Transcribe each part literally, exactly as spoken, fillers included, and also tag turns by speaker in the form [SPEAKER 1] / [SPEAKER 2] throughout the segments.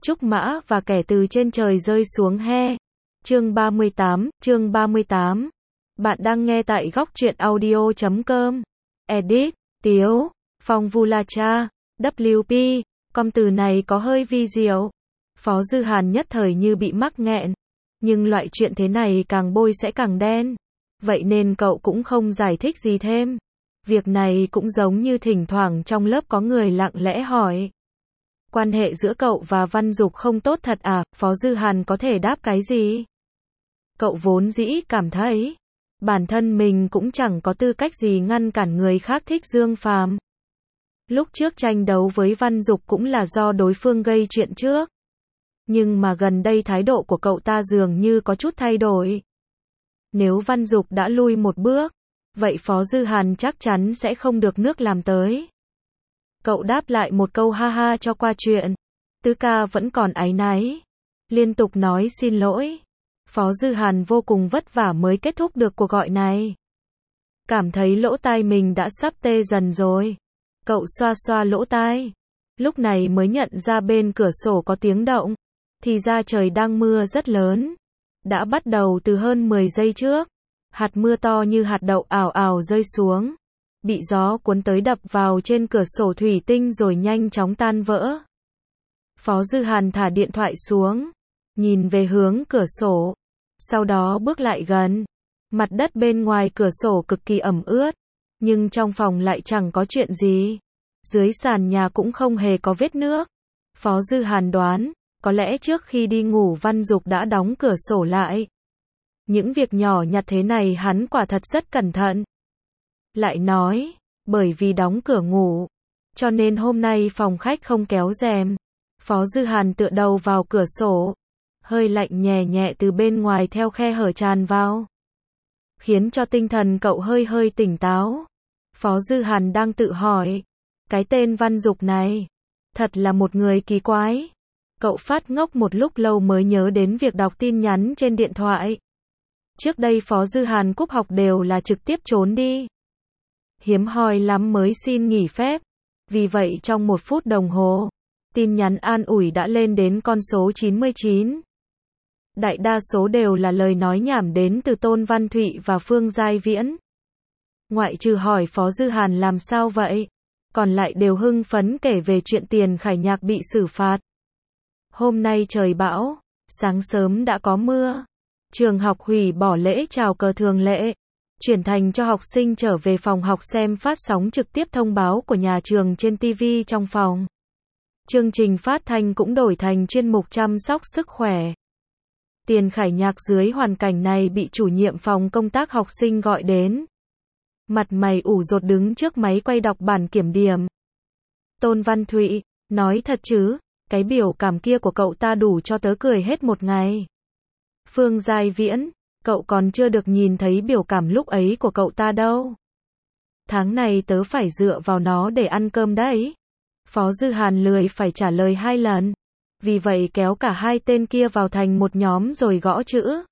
[SPEAKER 1] Trúc Mã và kẻ từ trên trời rơi xuống he. Chương ba mươi tám, chương ba mươi tám. Bạn đang nghe tại góc truyện audio chấm com. Edit, Tiếu, Phong Vulacha, vê kép, com từ này có hơi vi diệu. Phó Dư Hàn nhất thời như bị mắc nghẹn. Nhưng loại chuyện thế này càng bôi sẽ càng đen. Vậy nên cậu cũng không giải thích gì thêm. Việc này cũng giống như thỉnh thoảng trong lớp có người lặng lẽ hỏi. Quan hệ giữa cậu và Văn Dục không tốt thật à? Phó Dư Hàn có thể đáp cái gì? Cậu vốn dĩ cảm thấy bản thân mình cũng chẳng có tư cách gì ngăn cản người khác thích Dương Phàm. Lúc trước tranh đấu với Văn Dục cũng là do đối phương gây chuyện trước. Nhưng mà gần đây thái độ của cậu ta dường như có chút thay đổi. Nếu Văn Dục đã lui một bước, vậy Phó Dư Hàn chắc chắn sẽ không được nước làm tới. Cậu đáp lại một câu ha ha cho qua chuyện. Tứ ca vẫn còn áy náy. Liên tục nói xin lỗi. Phó Dư Hàn vô cùng vất vả mới kết thúc được cuộc gọi này. Cảm thấy lỗ tai mình đã sắp tê dần rồi. Cậu xoa xoa lỗ tai. Lúc này mới nhận ra bên cửa sổ có tiếng động. Thì ra trời đang mưa rất lớn. Đã bắt đầu từ hơn mười giây trước. Hạt mưa to như hạt đậu ào ào rơi xuống. Bị gió cuốn tới đập vào trên cửa sổ thủy tinh rồi nhanh chóng tan vỡ. Phó Dư Hàn thả điện thoại xuống. Nhìn về hướng cửa sổ. Sau đó bước lại gần. Mặt đất bên ngoài cửa sổ cực kỳ ẩm ướt. Nhưng trong phòng lại chẳng có chuyện gì. Dưới sàn nhà cũng không hề có vết nước. Phó Dư Hàn đoán, có lẽ trước khi đi ngủ Văn Dục đã đóng cửa sổ lại. Những việc nhỏ nhặt thế này hắn quả thật rất cẩn thận. Lại nói, bởi vì đóng cửa ngủ, cho nên hôm nay phòng khách không kéo rèm. Phó Dư Hàn tựa đầu vào cửa sổ. Hơi lạnh nhẹ nhẹ từ bên ngoài theo khe hở tràn vào. Khiến cho tinh thần cậu hơi hơi tỉnh táo. Phó Dư Hàn đang tự hỏi. Cái tên Văn Dục này, thật là một người kỳ quái. Cậu phát ngốc một lúc lâu mới nhớ đến việc đọc tin nhắn trên điện thoại. Trước đây Phó Dư Hàn cúp học đều là trực tiếp trốn đi. Hiếm hoi lắm mới xin nghỉ phép. Vì vậy trong một phút đồng hồ, tin nhắn an ủi đã lên đến con số chín mươi chín. Đại đa số đều là lời nói nhảm đến từ Tôn Văn Thụy và Phương Giai Viễn. Ngoại trừ hỏi Phó Dư Hàn làm sao vậy, còn lại đều hưng phấn kể về chuyện Tiền Khải Nhạc bị xử phạt. Hôm nay trời bão, sáng sớm đã có mưa. Trường học hủy bỏ lễ chào cờ thường lệ, chuyển thành cho học sinh trở về phòng học xem phát sóng trực tiếp thông báo của nhà trường trên ti vi trong phòng. Chương trình phát thanh cũng đổi thành chuyên mục chăm sóc sức khỏe. Tiền Khải Nhạc dưới hoàn cảnh này bị chủ nhiệm phòng công tác học sinh gọi đến. Mặt mày ủ rột đứng trước máy quay đọc bản kiểm điểm. Tôn Văn Thụy, nói thật chứ, cái biểu cảm kia của cậu ta đủ cho tớ cười hết một ngày. Phương Giai Viễn, cậu còn chưa được nhìn thấy biểu cảm lúc ấy của cậu ta đâu. Tháng này tớ phải dựa vào nó để ăn cơm đấy. Phó Dư Hàn lười phải trả lời hai lần. Vì vậy kéo cả hai tên kia vào thành một nhóm rồi gõ chữ.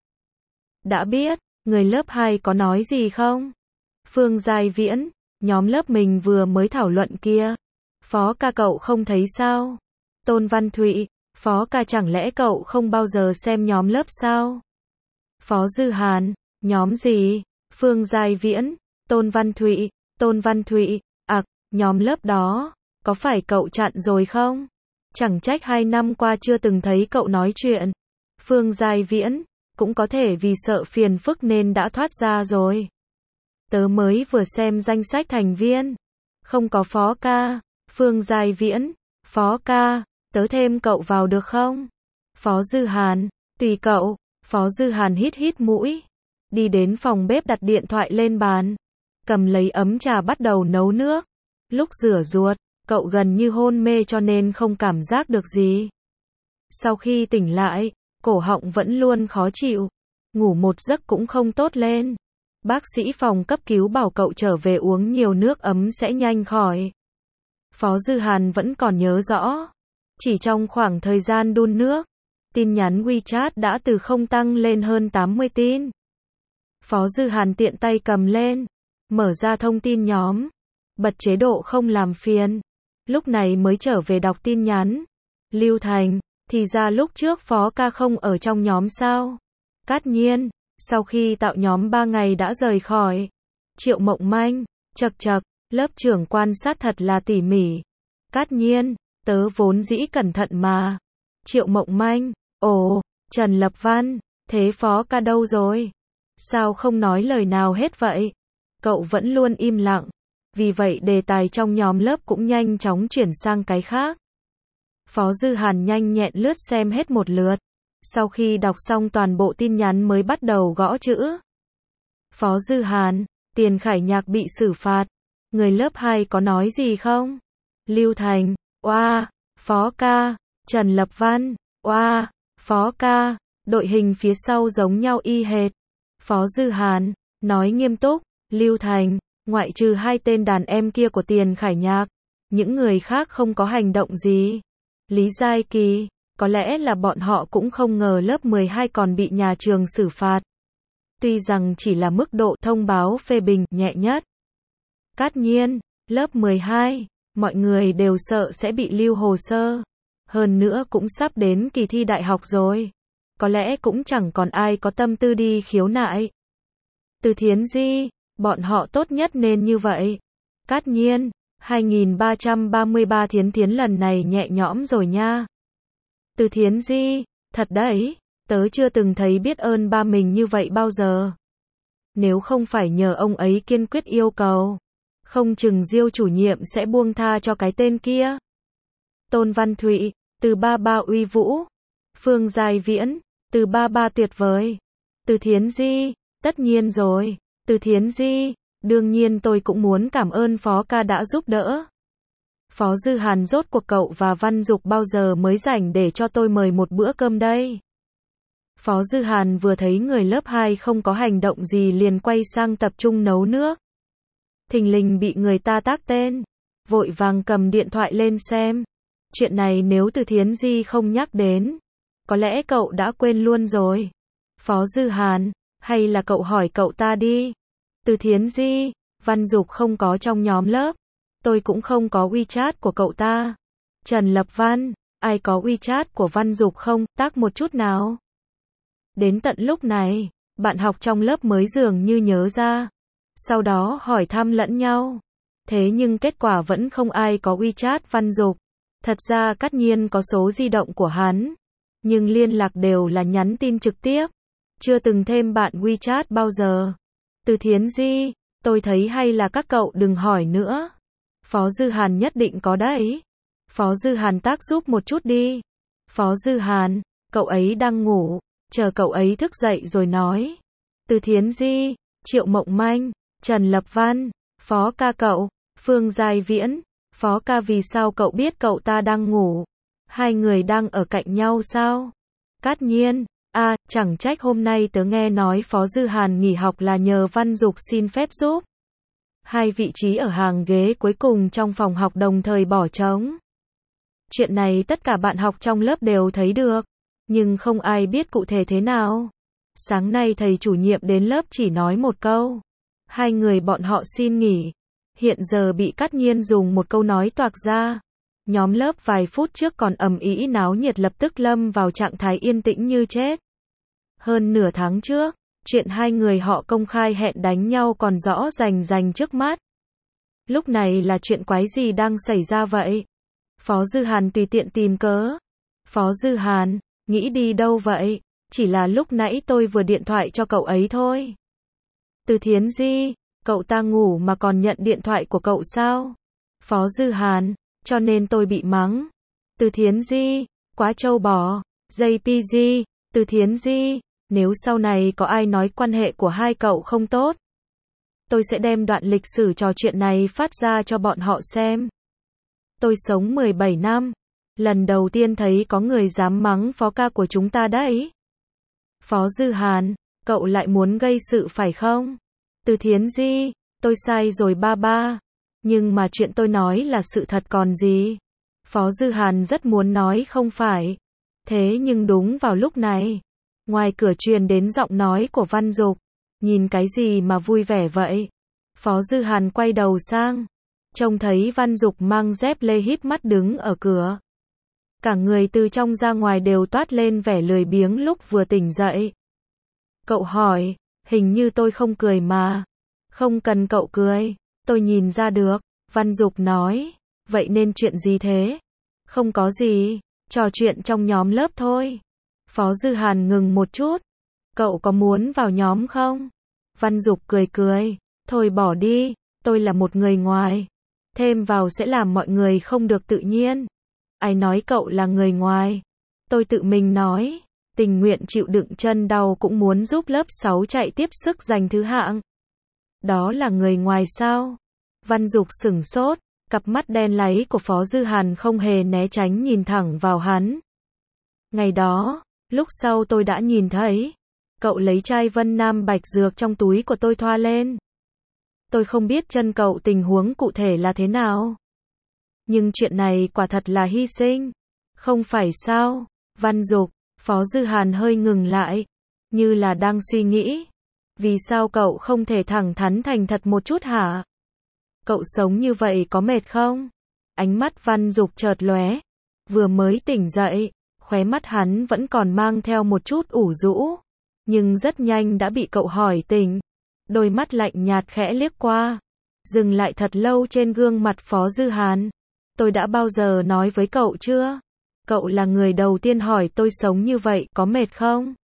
[SPEAKER 1] Đã biết, người lớp hai có nói gì không? Phương Giai Viễn, nhóm lớp mình vừa mới thảo luận kia. Phó ca cậu không thấy sao? Tôn Văn Thụy, Phó ca chẳng lẽ cậu không bao giờ xem nhóm lớp sao? Phó Dư Hàn, nhóm gì? Phương Giai Viễn, Tôn Văn Thụy, Tôn Văn Thụy, ặc, nhóm lớp đó, có phải cậu chặn rồi không? Chẳng trách hai năm qua chưa từng thấy cậu nói chuyện. Phương Giai Viễn, cũng có thể vì sợ phiền phức nên đã thoát ra rồi. Tớ mới vừa xem danh sách thành viên. Không có Phó ca. Phương Giai Viễn, Phó ca, tớ thêm cậu vào được không? Phó Dư Hàn, tùy cậu. Phó Dư Hàn hít hít mũi. Đi đến phòng bếp đặt điện thoại lên bàn. Cầm lấy ấm trà bắt đầu nấu nước. Lúc rửa ruột, cậu gần như hôn mê cho nên không cảm giác được gì. Sau khi tỉnh lại, cổ họng vẫn luôn khó chịu. Ngủ một giấc cũng không tốt lên. Bác sĩ phòng cấp cứu bảo cậu trở về uống nhiều nước ấm sẽ nhanh khỏi. Phó Dư Hàn vẫn còn nhớ rõ. Chỉ trong khoảng thời gian đun nước, tin nhắn WeChat đã từ không tăng lên hơn tám mươi tin. Phó Dư Hàn tiện tay cầm lên, mở ra thông tin nhóm, bật chế độ không làm phiền. Lúc này mới trở về đọc tin nhắn. Lưu Thành, Thì ra lúc trước Phó ca không ở trong nhóm sao? Cát Nhiên, sau khi tạo nhóm ba ngày đã rời khỏi. Triệu Mộng Manh, chậc chậc, lớp trưởng quan sát thật là tỉ mỉ. Cát Nhiên, tớ vốn dĩ cẩn thận mà. Triệu Mộng Manh, ồ, Trần Lập Văn, thế Phó ca đâu rồi? Sao không nói lời nào hết vậy? Cậu vẫn luôn im lặng. Vì vậy đề tài trong nhóm lớp cũng nhanh chóng chuyển sang cái khác. Phó Dư Hàn nhanh nhẹn lướt xem hết một lượt. Sau khi đọc xong toàn bộ tin nhắn mới bắt đầu gõ chữ. Phó Dư Hàn, Tiền Khải Nhạc bị xử phạt. Người lớp hai có nói gì không? Lưu Thành, oa, Phó ca. Trần Lập Văn, oa, Phó ca. Đội hình phía sau giống nhau y hệt. Phó Dư Hàn, nói nghiêm túc. Lưu Thành, ngoại trừ hai tên đàn em kia của Tiền Khải Nhạc, những người khác không có hành động gì. Lý Giai Kỳ, có lẽ là bọn họ cũng không ngờ lớp mười hai còn bị nhà trường xử phạt. Tuy rằng chỉ là mức độ thông báo phê bình nhẹ nhất. Cát Nhiên, lớp mười hai, mọi người đều sợ sẽ bị lưu hồ sơ. Hơn nữa cũng sắp đến kỳ thi đại học rồi. Có lẽ cũng chẳng còn ai có tâm tư đi khiếu nại. Từ Thiến Di, bọn họ tốt nhất nên như vậy. Cát Nhiên, hai nghìn ba trăm ba mươi ba Thiến Thiến lần này nhẹ nhõm rồi nha. Từ Thiến Di, thật đấy, tớ chưa từng thấy biết ơn ba mình như vậy bao giờ. Nếu không phải nhờ ông ấy kiên quyết yêu cầu, không chừng Diêu chủ nhiệm sẽ buông tha cho cái tên kia. Tôn Văn Thụy, từ ba ba uy vũ. Phương Giai Viễn, từ ba ba tuyệt vời. Từ Thiến Di, tất nhiên rồi. Từ Thiến Di, đương nhiên tôi cũng muốn cảm ơn Phó ca đã giúp đỡ. Phó Dư Hàn, rốt cuộc cậu và Văn Dục bao giờ mới rảnh để cho tôi mời một bữa cơm đây? Phó Dư Hàn vừa thấy người lớp hai không có hành động gì liền quay sang tập trung nấu nước. Thình lình bị người ta tác tên, vội vàng cầm điện thoại lên xem. Chuyện này nếu Từ Thiến Di không nhắc đến, có lẽ cậu đã quên luôn rồi. Phó Dư Hàn, hay là cậu hỏi cậu ta đi. Từ Thiến Di, Văn Dục không có trong nhóm lớp. Tôi cũng không có WeChat của cậu ta. Trần Lập Văn, ai có WeChat của Văn Dục không, tác một chút nào. Đến tận lúc này, bạn học trong lớp mới dường như nhớ ra. Sau đó hỏi thăm lẫn nhau. Thế nhưng kết quả vẫn không ai có WeChat Văn Dục. Thật ra Cát Nhiên có số di động của hắn, nhưng liên lạc đều là nhắn tin trực tiếp. Chưa từng thêm bạn WeChat bao giờ. Từ Thiến Di, tôi thấy hay là các cậu đừng hỏi nữa. Phó Dư Hàn nhất định có đấy. Phó Dư Hàn tác giúp một chút đi. Phó Dư Hàn, cậu ấy đang ngủ, chờ cậu ấy thức dậy rồi nói. Từ Thiến Di, Triệu Mộng Manh, Trần Lập Văn, Phó ca cậu, Phương Giai Viễn, Phó ca vì sao cậu biết cậu ta đang ngủ? Hai người đang ở cạnh nhau sao? Cát Nhiên, a, à, chẳng trách hôm nay tớ nghe nói Phó Dư Hàn nghỉ học là nhờ Văn Dục xin phép giúp. Hai vị trí ở hàng ghế cuối cùng trong phòng học đồng thời bỏ trống. Chuyện này tất cả bạn học trong lớp đều thấy được, nhưng không ai biết cụ thể thế nào. Sáng nay thầy chủ nhiệm đến lớp chỉ nói một câu. Hai người bọn họ xin nghỉ. Hiện giờ bị Cát Nhiên dùng một câu nói toạc ra. Nhóm lớp vài phút trước còn ầm ĩ náo nhiệt lập tức lâm vào trạng thái yên tĩnh như chết. Hơn nửa tháng trước, chuyện hai người họ công khai hẹn đánh nhau còn rõ rành rành trước mắt. Lúc này là chuyện quái gì đang xảy ra vậy? Phó Dư Hàn tùy tiện tìm cớ. Phó Dư Hàn, nghĩ đi đâu vậy? Chỉ là lúc nãy tôi vừa điện thoại cho cậu ấy thôi. Từ Thiến Di, cậu ta ngủ mà còn nhận điện thoại của cậu sao? Phó Dư Hàn, cho nên tôi bị mắng. Từ Thiến Di, quá trâu bò. gi pê giê, Từ Thiến Di, nếu sau này có ai nói quan hệ của hai cậu không tốt, tôi sẽ đem đoạn lịch sử trò chuyện này phát ra cho bọn họ xem. Tôi sống mười bảy năm, lần đầu tiên thấy có người dám mắng Phó ca của chúng ta đấy. Phó Dư Hàn, cậu lại muốn gây sự phải không? Từ Thiến Di, tôi sai rồi ba ba. Nhưng mà chuyện tôi nói là sự thật còn gì. Phó Dư Hàn rất muốn nói không phải. Thế nhưng đúng vào lúc này, ngoài cửa truyền đến giọng nói của Văn Dục. Nhìn cái gì mà vui vẻ vậy? Phó Dư Hàn quay đầu sang, trông thấy Văn Dục mang dép lê híp mắt đứng ở cửa. Cả người từ trong ra ngoài đều toát lên vẻ lười biếng lúc vừa tỉnh dậy. Cậu hỏi, hình như tôi không cười mà. Không cần cậu cười, tôi nhìn ra được. Văn Dục nói, vậy nên chuyện gì thế? Không có gì, trò chuyện trong nhóm lớp thôi. Phó Dư Hàn ngừng một chút. Cậu có muốn vào nhóm không? Văn Dục cười cười, thôi bỏ đi, tôi là một người ngoài. Thêm vào sẽ làm mọi người không được tự nhiên. Ai nói cậu là người ngoài? Tôi tự mình nói, tình nguyện chịu đựng chân đau cũng muốn giúp lớp sáu chạy tiếp sức giành thứ hạng. Đó là người ngoài sao? Văn Dục sửng sốt, cặp mắt đen láy của Phó Dư Hàn không hề né tránh nhìn thẳng vào hắn. Ngày đó, lúc sau tôi đã nhìn thấy, cậu lấy chai Vân Nam Bạch Dược trong túi của tôi thoa lên. Tôi không biết chân cậu tình huống cụ thể là thế nào. Nhưng chuyện này quả thật là hy sinh. Không phải sao? Văn Dục, Phó Dư Hàn hơi ngừng lại, như là đang suy nghĩ. Vì sao cậu không thể thẳng thắn thành thật một chút hả? Cậu sống như vậy có mệt không? Ánh mắt Văn Dục chợt lóe. Vừa mới tỉnh dậy, khóe mắt hắn vẫn còn mang theo một chút ủ rũ. Nhưng rất nhanh đã bị cậu hỏi tỉnh. Đôi mắt lạnh nhạt khẽ liếc qua. Dừng lại thật lâu trên gương mặt Phó Dư Hàn. Tôi đã bao giờ nói với cậu chưa? Cậu là người đầu tiên hỏi tôi sống như vậy có mệt không?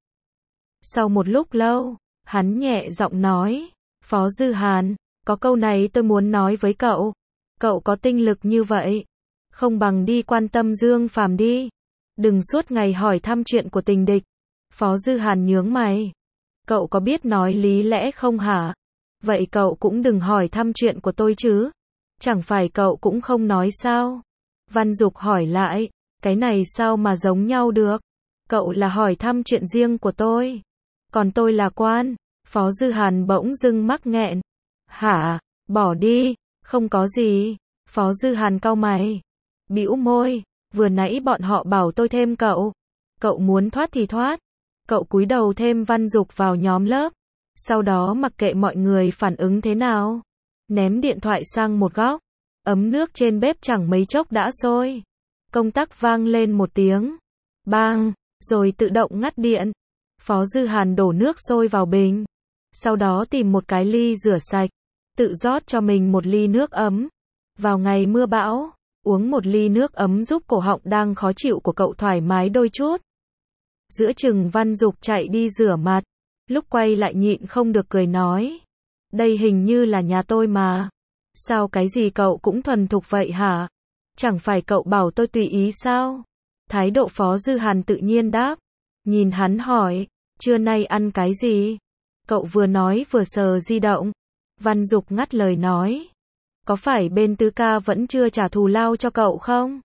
[SPEAKER 1] Sau một lúc lâu, hắn nhẹ giọng nói, Phó Dư Hàn, có câu này tôi muốn nói với cậu. Cậu có tinh lực như vậy, không bằng đi quan tâm Dương Phàm đi. Đừng suốt ngày hỏi thăm chuyện của tình địch. Phó Dư Hàn nhướng mày. Cậu có biết nói lý lẽ không hả? Vậy cậu cũng đừng hỏi thăm chuyện của tôi chứ. Chẳng phải cậu cũng không nói sao? Văn Dục hỏi lại, cái này sao mà giống nhau được? Cậu là hỏi thăm chuyện riêng của tôi, còn tôi là quan. Phó Dư Hàn bỗng dưng mắc nghẹn. Hả? Bỏ đi, không có gì. Phó Dư Hàn cau mày, bĩu môi, vừa nãy bọn họ bảo tôi thêm cậu. Cậu muốn thoát thì thoát. Cậu cúi đầu thêm Văn Dục vào nhóm lớp. Sau đó mặc kệ mọi người phản ứng thế nào, ném điện thoại sang một góc. Ấm nước trên bếp chẳng mấy chốc đã sôi. Công tắc vang lên một tiếng. Bang, rồi tự động ngắt điện. Phó Dư Hàn đổ nước sôi vào bình. Sau đó tìm một cái ly rửa sạch. Tự rót cho mình một ly nước ấm. Vào ngày mưa bão, uống một ly nước ấm giúp cổ họng đang khó chịu của cậu thoải mái đôi chút. Giữa chừng Văn Dục chạy đi rửa mặt. Lúc quay lại nhịn không được cười nói. Đây hình như là nhà tôi mà. Sao cái gì cậu cũng thuần thục vậy hả? Chẳng phải cậu bảo tôi tùy ý sao? Thái độ Phó Dư Hàn tự nhiên đáp. Nhìn hắn hỏi, trưa nay ăn cái gì? Cậu vừa nói vừa sờ di động. Văn Dục ngắt lời nói. Có phải bên Tứ Ca vẫn chưa trả thù lao cho cậu không?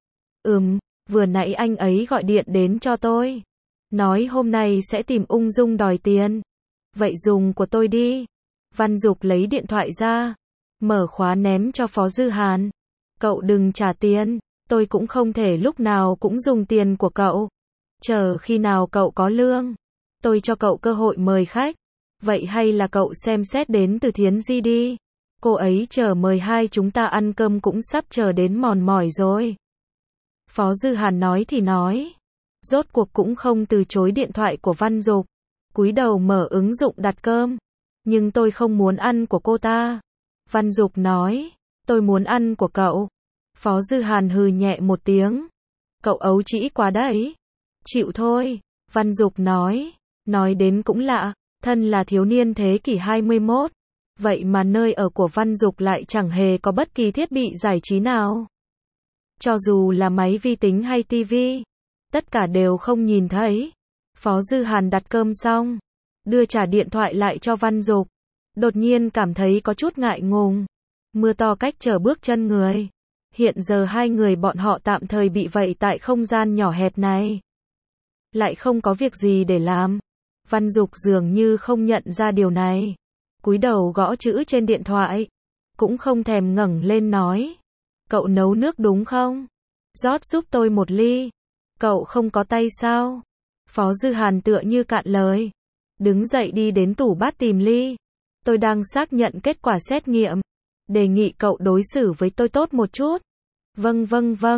[SPEAKER 1] Ừm, vừa nãy anh ấy gọi điện đến cho tôi. Nói hôm nay sẽ tìm Ung Dung đòi tiền. Vậy dùng của tôi đi. Văn Dục lấy điện thoại ra. Mở khóa ném cho Phó Dư Hàn. Cậu đừng trả tiền. Tôi cũng không thể lúc nào cũng dùng tiền của cậu. Chờ khi nào cậu có lương, tôi cho cậu cơ hội mời khách. Vậy hay là cậu xem xét đến Từ Thiến Di đi. Cô ấy chờ mời hai chúng ta ăn cơm cũng sắp chờ đến mòn mỏi rồi. Phó Dư Hàn nói thì nói. Rốt cuộc cũng không từ chối điện thoại của Văn Dục. Cúi đầu mở ứng dụng đặt cơm. Nhưng tôi không muốn ăn của cô ta. Văn Dục nói. Tôi muốn ăn của cậu. Phó Dư Hàn hừ nhẹ một tiếng. Cậu ấu trĩ quá đấy. Chịu thôi. Văn Dục nói. Nói đến cũng lạ. Thân là thiếu niên thế kỷ hai mươi mốt. Vậy mà nơi ở của Văn Dục lại chẳng hề có bất kỳ thiết bị giải trí nào. Cho dù là máy vi tính hay tivi, tất cả đều không nhìn thấy. Phó Dư Hàn đặt cơm xong, đưa trả điện thoại lại cho Văn Dục. Đột nhiên cảm thấy có chút ngại ngùng. Mưa to cách trở bước chân người. Hiện giờ hai người bọn họ tạm thời bị vậy tại không gian nhỏ hẹp này. Lại không có việc gì để làm. Văn Dục dường như không nhận ra điều này. Cúi đầu gõ chữ trên điện thoại. Cũng không thèm ngẩng lên nói. Cậu nấu nước đúng không? Rót giúp tôi một ly. Cậu không có tay sao? Phó Dư Hàn tựa như cạn lời. Đứng dậy đi đến tủ bát tìm ly. Tôi đang xác nhận kết quả xét nghiệm. Đề nghị cậu đối xử với tôi tốt một chút. Vâng vâng vâng.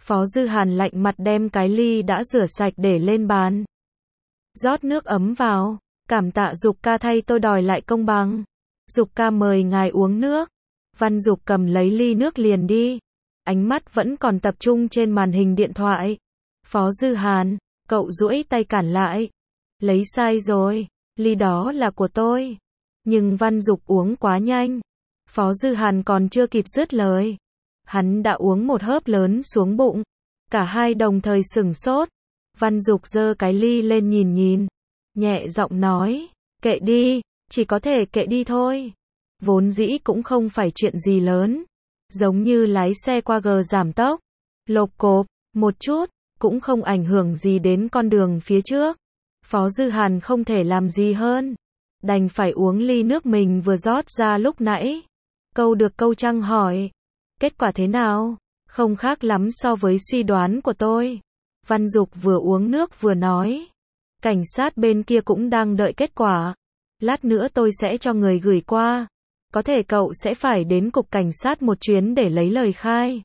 [SPEAKER 1] Phó Dư Hàn lạnh mặt đem cái ly đã rửa sạch để lên bàn. Rót nước ấm vào. Cảm tạ Dục ca thay tôi đòi lại công bằng. Dục ca mời ngài uống nước. Văn Dục cầm lấy ly nước liền đi. Ánh mắt vẫn còn tập trung trên màn hình điện thoại. Phó Dư Hàn, cậu duỗi tay cản lại. Lấy sai rồi, ly đó là của tôi. Nhưng Văn Dục uống quá nhanh. Phó Dư Hàn còn chưa kịp dứt lời. Hắn đã uống một hớp lớn xuống bụng. Cả hai đồng thời sửng sốt. Văn Dục giơ cái ly lên nhìn nhìn. Nhẹ giọng nói, kệ đi, chỉ có thể kệ đi thôi. Vốn dĩ cũng không phải chuyện gì lớn. Giống như lái xe qua gờ giảm tốc. Lộp cộp, một chút, cũng không ảnh hưởng gì đến con đường phía trước. Phó Dư Hàn không thể làm gì hơn. Đành phải uống ly nước mình vừa rót ra lúc nãy. Câu được câu trăng hỏi. Kết quả thế nào? Không khác lắm so với suy đoán của tôi. Văn Dục vừa uống nước vừa nói. Cảnh sát bên kia cũng đang đợi kết quả. Lát nữa tôi sẽ cho người gửi qua. Có thể cậu sẽ phải đến cục cảnh sát một chuyến để lấy lời khai.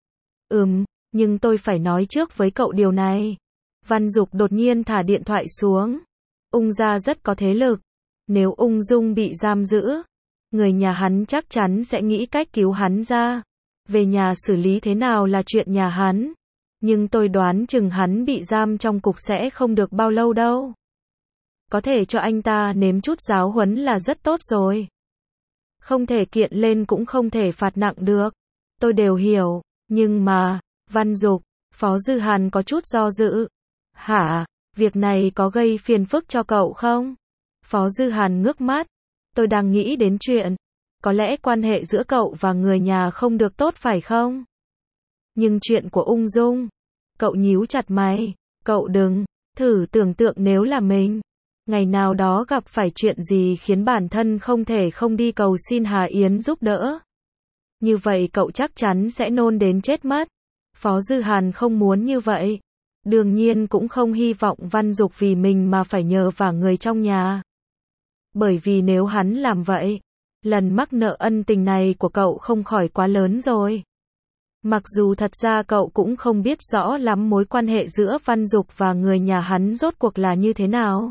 [SPEAKER 1] Ừm, nhưng tôi phải nói trước với cậu điều này. Văn Dục đột nhiên thả điện thoại xuống. Ung gia rất có thế lực. Nếu Ung Dung bị giam giữ, người nhà hắn chắc chắn sẽ nghĩ cách cứu hắn ra. Về nhà xử lý thế nào là chuyện nhà hắn. Nhưng tôi đoán chừng hắn bị giam trong cục sẽ không được bao lâu đâu. Có thể cho anh ta nếm chút giáo huấn là rất tốt rồi. Không thể kiện lên cũng không thể phạt nặng được. Tôi đều hiểu, nhưng mà, Văn Dục, Phó Dư Hàn có chút do dự. Hả, việc này có gây phiền phức cho cậu không? Phó Dư Hàn ngước mắt. Tôi đang nghĩ đến chuyện. Có lẽ quan hệ giữa cậu và người nhà không được tốt phải không? Nhưng chuyện của Ung Dung. Cậu nhíu chặt mày. Cậu đừng, thử tưởng tượng nếu là mình. Ngày nào đó gặp phải chuyện gì khiến bản thân không thể không đi cầu xin Hà Yến giúp đỡ. Như vậy cậu chắc chắn sẽ nôn đến chết mất. Phó Dư Hàn không muốn như vậy. Đương nhiên cũng không hy vọng Văn Dục vì mình mà phải nhờ vả người trong nhà. Bởi vì nếu hắn làm vậy, lần mắc nợ ân tình này của cậu không khỏi quá lớn rồi. Mặc dù thật ra cậu cũng không biết rõ lắm mối quan hệ giữa Văn Dục và người nhà hắn rốt cuộc là như thế nào.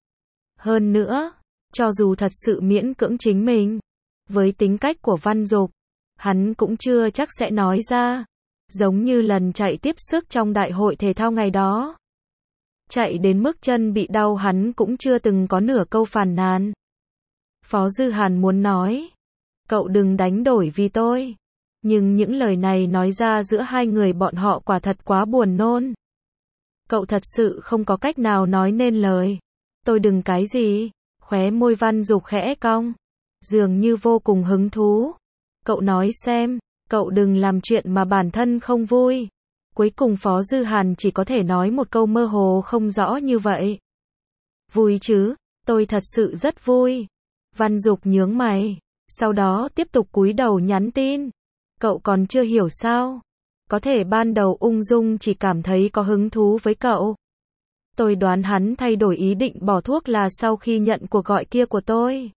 [SPEAKER 1] Hơn nữa, cho dù thật sự miễn cưỡng chính mình, với tính cách của Văn Dục, hắn cũng chưa chắc sẽ nói ra. Giống như lần chạy tiếp sức trong đại hội thể thao ngày đó. Chạy đến mức chân bị đau hắn cũng chưa từng có nửa câu phàn nàn. Phó Dư Hàn muốn nói, cậu đừng đánh đổi vì tôi. Nhưng những lời này nói ra giữa hai người bọn họ quả thật quá buồn nôn. Cậu thật sự không có cách nào nói nên lời. Tôi đừng cái gì? Khóe môi Văn Dục khẽ cong. Dường như vô cùng hứng thú. Cậu nói xem, cậu đừng làm chuyện mà bản thân không vui. Cuối cùng Phó Dư Hàn chỉ có thể nói một câu mơ hồ không rõ như vậy. Vui chứ, tôi thật sự rất vui. Văn Dục nhướng mày. Sau đó tiếp tục cúi đầu nhắn tin. Cậu còn chưa hiểu sao? Có thể ban đầu Ung Dung chỉ cảm thấy có hứng thú với cậu. Tôi đoán hắn thay đổi ý định bỏ thuốc là sau khi nhận cuộc gọi kia của tôi.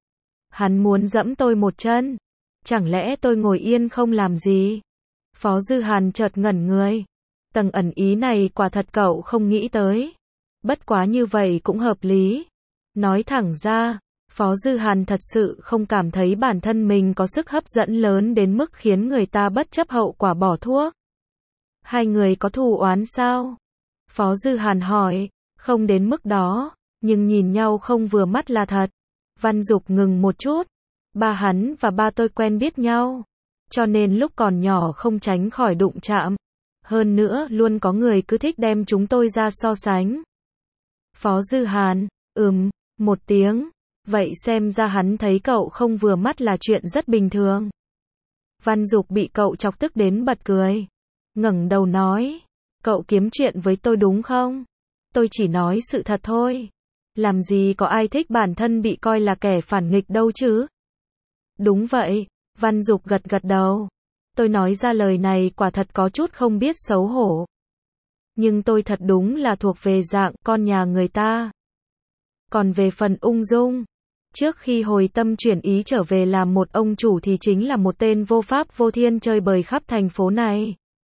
[SPEAKER 1] Hắn muốn dẫm tôi một chân. Chẳng lẽ tôi ngồi yên không làm gì? Phó Dư Hàn chợt ngẩn người. Tầng ẩn ý này quả thật cậu không nghĩ tới. Bất quá như vậy cũng hợp lý. Nói thẳng ra, Phó Dư Hàn thật sự không cảm thấy bản thân mình có sức hấp dẫn lớn đến mức khiến người ta bất chấp hậu quả bỏ thuốc. Hai người có thù oán sao? Phó Dư Hàn hỏi. Không đến mức đó, nhưng nhìn nhau không vừa mắt là thật. Văn Dục ngừng một chút. Ba hắn và ba tôi quen biết nhau. Cho nên lúc còn nhỏ không tránh khỏi đụng chạm. Hơn nữa luôn có người cứ thích đem chúng tôi ra so sánh. Phó Dư Hàn, ừm, một tiếng. Vậy xem ra hắn thấy cậu không vừa mắt là chuyện rất bình thường. Văn Dục bị cậu chọc tức đến bật cười. Ngẩng đầu nói. Cậu kiếm chuyện với tôi đúng không? Tôi chỉ nói sự thật thôi. Làm gì có ai thích bản thân bị coi là kẻ phản nghịch đâu chứ? Đúng vậy, Văn Dục gật gật đầu. Tôi nói ra lời này quả thật có chút không biết xấu hổ. Nhưng tôi thật đúng là thuộc về dạng con nhà người ta. Còn về phần Ung Dung, trước khi hồi tâm chuyển ý trở về làm một ông chủ thì chính là một tên vô pháp vô thiên chơi bời khắp thành phố này.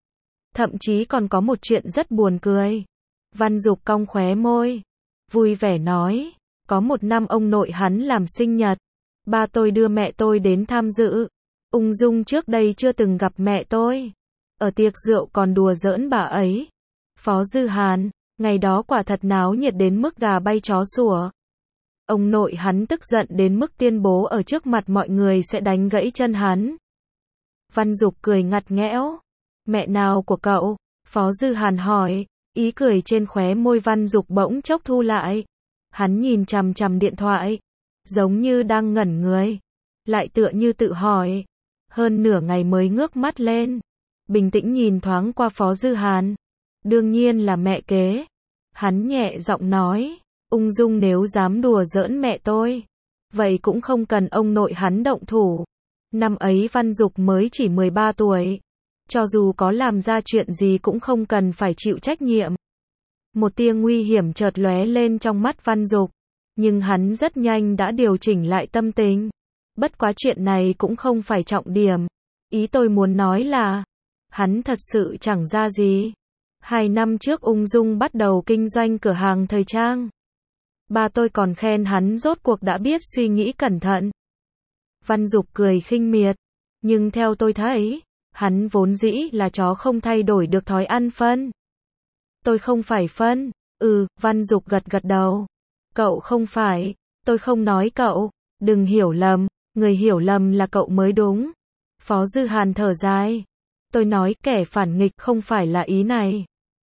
[SPEAKER 1] Thậm chí còn có một chuyện rất buồn cười. Văn Dục cong khóe môi, vui vẻ nói, có một năm ông nội hắn làm sinh nhật. Ba tôi đưa mẹ tôi đến tham dự. Ung Dung trước đây chưa từng gặp mẹ tôi. Ở tiệc rượu còn đùa giỡn bà ấy. Phó Dư Hàn, ngày đó quả thật náo nhiệt đến mức gà bay chó sủa. Ông nội hắn tức giận đến mức tuyên bố ở trước mặt mọi người sẽ đánh gãy chân hắn. Văn Dục cười ngặt nghẽo. Mẹ nào của cậu? Phó Dư Hàn hỏi, ý cười trên khóe môi Văn Dục bỗng chốc thu lại. Hắn nhìn chằm chằm điện thoại, giống như đang ngẩn người, lại tựa như tự hỏi. Hơn nửa ngày mới ngước mắt lên, bình tĩnh nhìn thoáng qua Phó Dư Hàn. Đương nhiên là mẹ kế. Hắn nhẹ giọng nói, Ung Dung nếu dám đùa giỡn mẹ tôi, vậy cũng không cần ông nội hắn động thủ. Năm ấy Văn Dục mới chỉ mười ba tuổi. Cho dù có làm ra chuyện gì cũng không cần phải chịu trách nhiệm. Một tia nguy hiểm chợt lóe lên trong mắt Văn Dục, nhưng hắn rất nhanh đã điều chỉnh lại tâm tình. Bất quá chuyện này cũng không phải trọng điểm. Ý tôi muốn nói là, hắn thật sự chẳng ra gì. Hai năm trước Ung Dung bắt đầu kinh doanh cửa hàng thời trang. Ba tôi còn khen hắn rốt cuộc đã biết suy nghĩ cẩn thận. Văn Dục cười khinh miệt. Nhưng theo tôi thấy, hắn vốn dĩ là chó không thay đổi được thói ăn phân. Tôi không phải phân. Ừ, Văn Dục gật gật đầu. Cậu không phải. Tôi không nói cậu. Đừng hiểu lầm. Người hiểu lầm là cậu mới đúng. Phó Dư Hàn thở dài. Tôi nói kẻ phản nghịch không phải là ý này.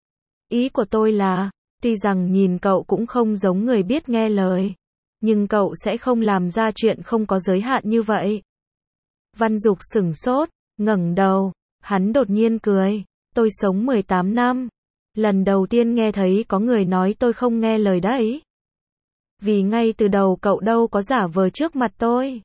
[SPEAKER 1] Ý của tôi là, tuy rằng nhìn cậu cũng không giống người biết nghe lời, nhưng cậu sẽ không làm ra chuyện không có giới hạn như vậy. Văn Dục sửng sốt, ngẩng đầu, hắn đột nhiên cười. Tôi sống mười tám năm. Lần đầu tiên nghe thấy có người nói tôi không nghe lời đấy. Vì ngay từ đầu cậu đâu có giả vờ trước mặt tôi.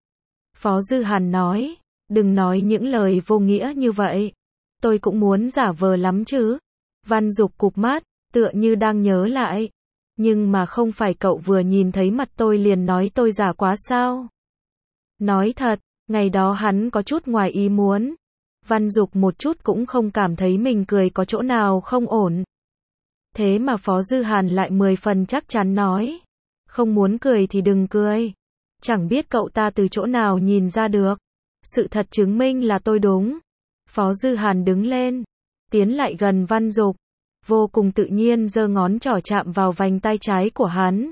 [SPEAKER 1] Phó Dư Hàn nói, đừng nói những lời vô nghĩa như vậy. Tôi cũng muốn giả vờ lắm chứ. Văn Dục cụp mắt, tựa như đang nhớ lại. Nhưng mà không phải cậu vừa nhìn thấy mặt tôi liền nói tôi giả quá sao? Nói thật, ngày đó hắn có chút ngoài ý muốn. Văn Dục một chút cũng không cảm thấy mình cười có chỗ nào không ổn. Thế mà Phó Dư Hàn lại mười phần chắc chắn nói. Không muốn cười thì đừng cười. Chẳng biết cậu ta từ chỗ nào nhìn ra được. Sự thật chứng minh là tôi đúng. Phó Dư Hàn đứng lên, tiến lại gần Văn Dục, vô cùng tự nhiên giơ ngón trỏ chạm vào vành tay trái của hắn.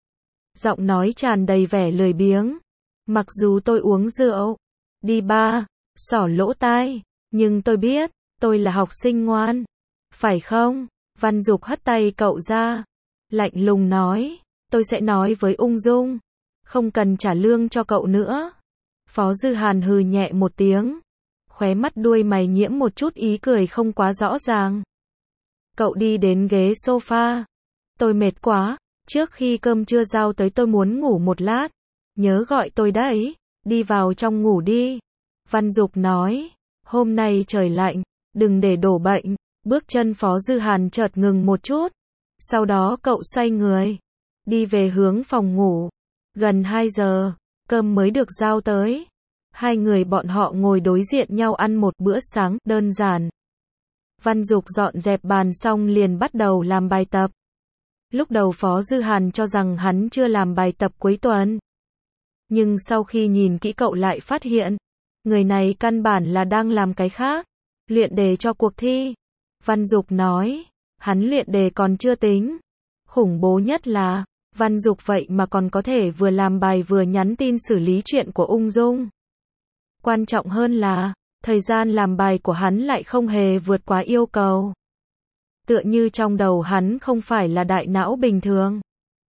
[SPEAKER 1] Giọng nói tràn đầy vẻ lười biếng. Mặc dù tôi uống rượu, đi ba, xỏ lỗ tai, nhưng tôi biết, tôi là học sinh ngoan. Phải không? Văn Dục hất tay cậu ra, lạnh lùng nói, tôi sẽ nói với Ung Dung, không cần trả lương cho cậu nữa. Phó Dư Hàn hừ nhẹ một tiếng, khóe mắt đuôi mày nhiễm một chút ý cười không quá rõ ràng. Cậu đi đến ghế sofa. Tôi mệt quá, trước khi cơm trưa giao tới tôi muốn ngủ một lát. Nhớ gọi tôi đấy, đi vào trong ngủ đi. Văn Dục nói, hôm nay trời lạnh, đừng để đổ bệnh. Bước chân Phó Dư Hàn chợt ngừng một chút. Sau đó cậu xoay người, đi về hướng phòng ngủ. Gần hai giờ, cơm mới được giao tới. Hai người bọn họ ngồi đối diện nhau ăn một bữa sáng đơn giản. Văn Dục dọn dẹp bàn xong liền bắt đầu làm bài tập. Lúc đầu Phó Dư Hàn cho rằng hắn chưa làm bài tập cuối tuần. Nhưng sau khi nhìn kỹ cậu lại phát hiện, người này căn bản là đang làm cái khác, luyện đề cho cuộc thi. Văn Dục nói, hắn luyện đề còn chưa tính. Khủng bố nhất là, Văn Dục vậy mà còn có thể vừa làm bài vừa nhắn tin xử lý chuyện của Ung Dung. Quan trọng hơn là, thời gian làm bài của hắn lại không hề vượt quá yêu cầu. Tựa như trong đầu hắn không phải là đại não bình thường,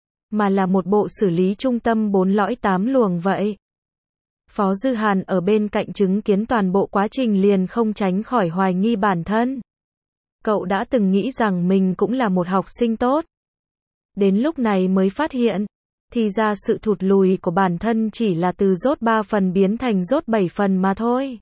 [SPEAKER 1] mà là một bộ xử lý trung tâm bốn lõi tám luồng vậy. Phó Dư Hàn ở bên cạnh chứng kiến toàn bộ quá trình liền không tránh khỏi hoài nghi bản thân. Cậu đã từng nghĩ rằng mình cũng là một học sinh tốt. Đến lúc này mới phát hiện, thì ra sự thụt lùi của bản thân chỉ là từ dốt ba phần biến thành dốt bảy phần mà thôi.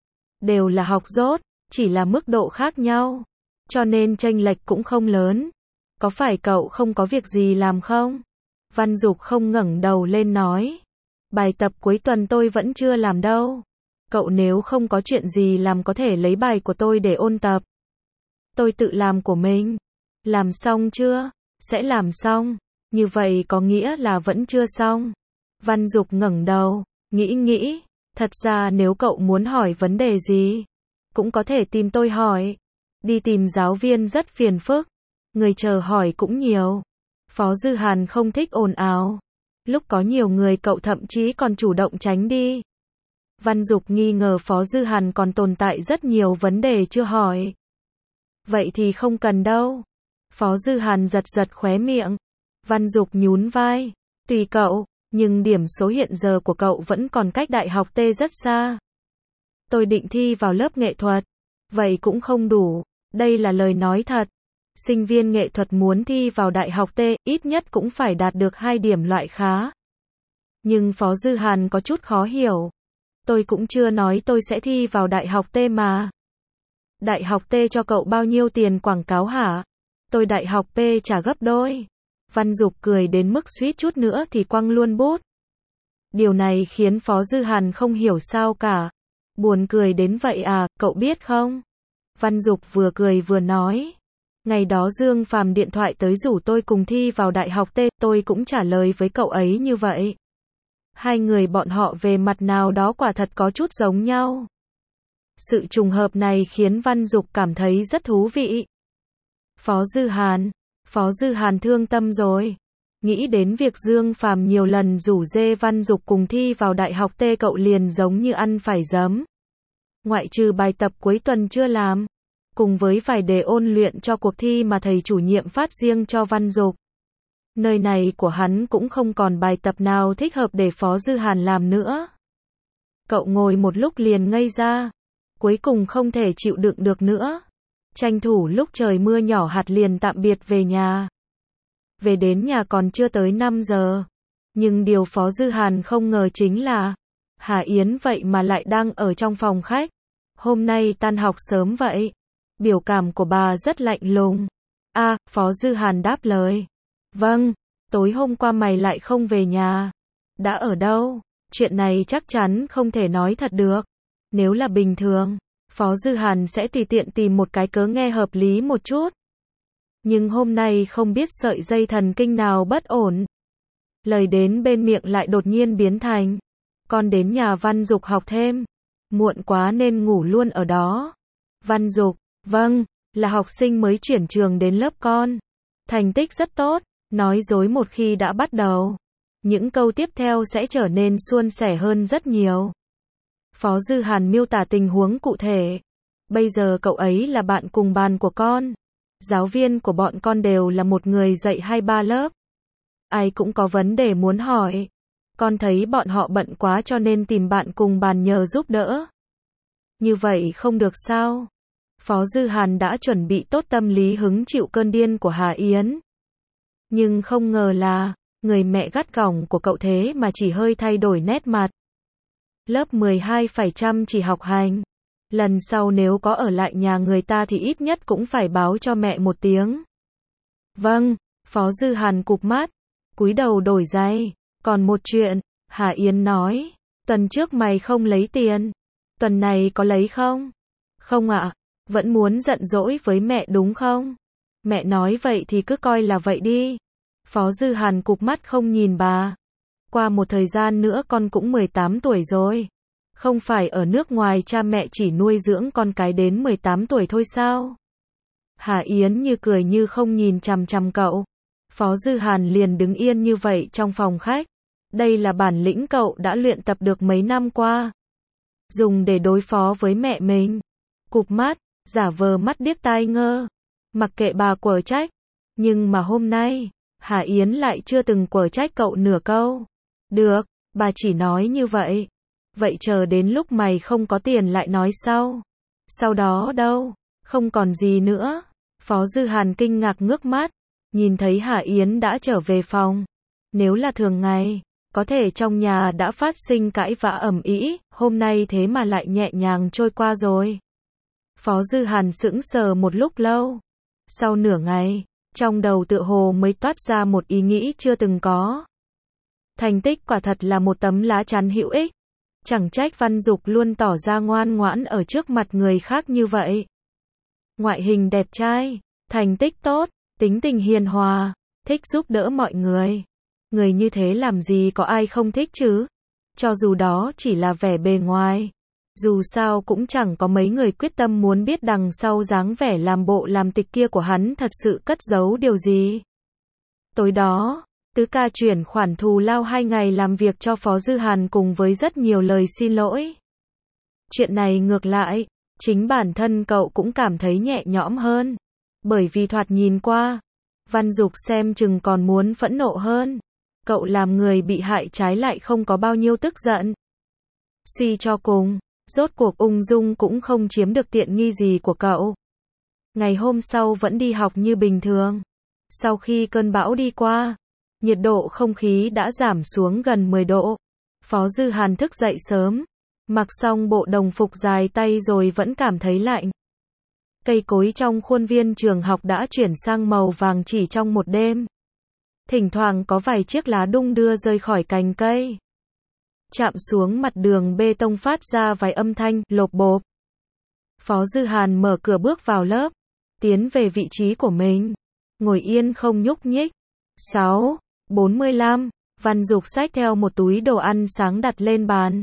[SPEAKER 1] Đều là học dốt, chỉ là mức độ khác nhau. Cho nên chênh lệch cũng không lớn. Có phải cậu không có việc gì làm không? Văn Dục không ngẩng đầu lên nói. Bài tập cuối tuần tôi vẫn chưa làm đâu. Cậu nếu không có chuyện gì làm có thể lấy bài của tôi để ôn tập. Tôi tự làm của mình. Làm xong chưa? Sẽ làm xong. Như vậy có nghĩa là vẫn chưa xong. Văn Dục ngẩng đầu, nghĩ nghĩ. Thật ra nếu cậu muốn hỏi vấn đề gì, cũng có thể tìm tôi hỏi. Đi tìm giáo viên rất phiền phức. Người chờ hỏi cũng nhiều. Phó Dư Hàn không thích ồn ào. Lúc có nhiều người cậu thậm chí còn chủ động tránh đi. Văn Dục nghi ngờ Phó Dư Hàn còn tồn tại rất nhiều vấn đề chưa hỏi. Vậy thì không cần đâu. Phó Dư Hàn giật giật khóe miệng. Văn Dục nhún vai. Tùy cậu, nhưng điểm số hiện giờ của cậu vẫn còn cách đại học T rất xa. Tôi định thi vào lớp nghệ thuật. Vậy cũng không đủ. Đây là lời nói thật. Sinh viên nghệ thuật muốn thi vào đại học T, ít nhất cũng phải đạt được hai điểm loại khá. Nhưng Phó Dư Hàn có chút khó hiểu. Tôi cũng chưa nói tôi sẽ thi vào đại học T mà. Đại học T cho cậu bao nhiêu tiền quảng cáo hả? Tôi đại học P trả gấp đôi. Văn Dục cười đến mức suýt chút nữa thì quăng luôn bút. Điều này khiến Phó Dư Hàn không hiểu sao cả. Buồn cười đến vậy à, cậu biết không? Văn Dục vừa cười vừa nói. Ngày đó Dương Phàm điện thoại tới rủ tôi cùng thi vào đại học T, tôi cũng trả lời với cậu ấy như vậy. Hai người bọn họ về mặt nào đó quả thật có chút giống nhau. Sự trùng hợp này khiến Văn Dục cảm thấy rất thú vị. Phó Dư Hàn, Phó Dư Hàn thương tâm rồi. Nghĩ đến việc Dương Phàm nhiều lần rủ dê Văn Dục cùng thi vào đại học T, cậu liền giống như ăn phải giấm. Ngoại trừ bài tập cuối tuần chưa làm, cùng với vài đề ôn luyện cho cuộc thi mà thầy chủ nhiệm phát riêng cho Văn Dục. Nơi này của hắn cũng không còn bài tập nào thích hợp để Phó Dư Hàn làm nữa. Cậu ngồi một lúc liền ngây ra. Cuối cùng không thể chịu đựng được nữa. Tranh thủ lúc trời mưa nhỏ hạt liền tạm biệt về nhà. Về đến nhà còn chưa tới năm giờ. Nhưng điều Phó Dư Hàn không ngờ chính là Hà Yến vậy mà lại đang ở trong phòng khách. Hôm nay tan học sớm vậy. Biểu cảm của bà rất lạnh lùng. A, à, Phó Dư Hàn đáp lời. Vâng, tối hôm qua mày lại không về nhà. Đã ở đâu? Chuyện này chắc chắn không thể nói thật được. Nếu là bình thường, Phó Dư Hàn sẽ tùy tiện tìm một cái cớ nghe hợp lý một chút. Nhưng hôm nay không biết sợi dây thần kinh nào bất ổn. Lời đến bên miệng lại đột nhiên biến thành. Con đến nhà Văn Dục học thêm. Muộn quá nên ngủ luôn ở đó. Văn Dục, vâng, là học sinh mới chuyển trường đến lớp con. Thành tích rất tốt, nói dối một khi đã bắt đầu. Những câu tiếp theo sẽ trở nên suôn sẻ hơn rất nhiều. Phó Dư Hàn miêu tả tình huống cụ thể. Bây giờ cậu ấy là bạn cùng bàn của con. Giáo viên của bọn con đều là một người dạy hai ba lớp. Ai cũng có vấn đề muốn hỏi. Con thấy bọn họ bận quá cho nên tìm bạn cùng bàn nhờ giúp đỡ. Như vậy không được sao? Phó Dư Hàn đã chuẩn bị tốt tâm lý hứng chịu cơn điên của Hà Yến. Nhưng không ngờ là, người mẹ gắt gỏng của cậu thế mà chỉ hơi thay đổi nét mặt. Lớp mười hai phải chăm chỉ học hành. Lần sau nếu có ở lại nhà người ta thì ít nhất cũng phải báo cho mẹ một tiếng. Vâng, Phó Dư Hàn cụp mắt, cúi đầu đổi giày. Còn một chuyện, Hà Yến nói, tuần trước mày không lấy tiền. Tuần này có lấy không? Không ạ, à, vẫn muốn giận dỗi với mẹ đúng không? Mẹ nói vậy thì cứ coi là vậy đi. Phó Dư Hàn cụp mắt không nhìn bà. Qua một thời gian nữa con cũng mười tám tuổi rồi. Không phải ở nước ngoài cha mẹ chỉ nuôi dưỡng con cái đến mười tám tuổi thôi sao? Hà Yến như cười như không nhìn chằm chằm cậu. Phó Dư Hàn liền đứng yên như vậy trong phòng khách. Đây là bản lĩnh cậu đã luyện tập được mấy năm qua. Dùng để đối phó với mẹ mình. Cụp mắt, giả vờ mắt điếc tai ngơ. Mặc kệ bà quở trách. Nhưng mà hôm nay, Hà Yến lại chưa từng quở trách cậu nửa câu. Được, bà chỉ nói như vậy. Vậy chờ đến lúc mày không có tiền lại nói sau. Sau đó đâu? Không còn gì nữa. Phó Dư Hàn kinh ngạc ngước mắt. Nhìn thấy Hà Yến đã trở về phòng. Nếu là thường ngày, có thể trong nhà đã phát sinh cãi vã ầm ĩ, hôm nay thế mà lại nhẹ nhàng trôi qua rồi. Phó Dư Hàn sững sờ một lúc lâu. Sau nửa ngày, trong đầu tựa hồ mới toát ra một ý nghĩ chưa từng có. Thành tích quả thật là một tấm lá chắn hữu ích. Chẳng trách Văn Dục luôn tỏ ra ngoan ngoãn ở trước mặt người khác như vậy. ngoại hình đẹp trai, thành tích tốt, tính tình hiền hòa, thích giúp đỡ mọi người. Người như thế làm gì có ai không thích chứ? Cho dù đó chỉ là vẻ bề ngoài. Dù sao cũng chẳng có mấy người quyết tâm muốn biết đằng sau dáng vẻ làm bộ làm tịch kia của hắn thật sự cất giấu điều gì. Tối đó, Tứ ca chuyển khoản thù lao hai ngày làm việc cho Phó Dư Hàn cùng với rất nhiều lời xin lỗi. Chuyện này ngược lại, chính bản thân cậu cũng cảm thấy nhẹ nhõm hơn. Bởi vì thoạt nhìn qua, Văn Dục xem chừng còn muốn phẫn nộ hơn. Cậu làm người bị hại trái lại không có bao nhiêu tức giận. Suy cho cùng, rốt cuộc Ung Dung cũng không chiếm được tiện nghi gì của cậu. Ngày hôm sau vẫn đi học như bình thường. Sau khi cơn bão đi qua, nhiệt độ không khí đã giảm xuống gần mười độ. Phó Dư Hàn thức dậy sớm, mặc xong bộ đồng phục dài tay rồi vẫn cảm thấy lạnh. Cây cối trong khuôn viên trường học đã chuyển sang màu vàng chỉ trong một đêm. Thỉnh thoảng có vài chiếc lá đung đưa rơi khỏi cành cây, chạm xuống mặt đường bê tông phát ra vài âm thanh lộp bộp. Phó Dư Hàn mở cửa bước vào lớp, tiến về vị trí của mình, ngồi yên không nhúc nhích. sáu bốn mươi lăm, Văn Dục xách theo một túi đồ ăn sáng đặt lên bàn.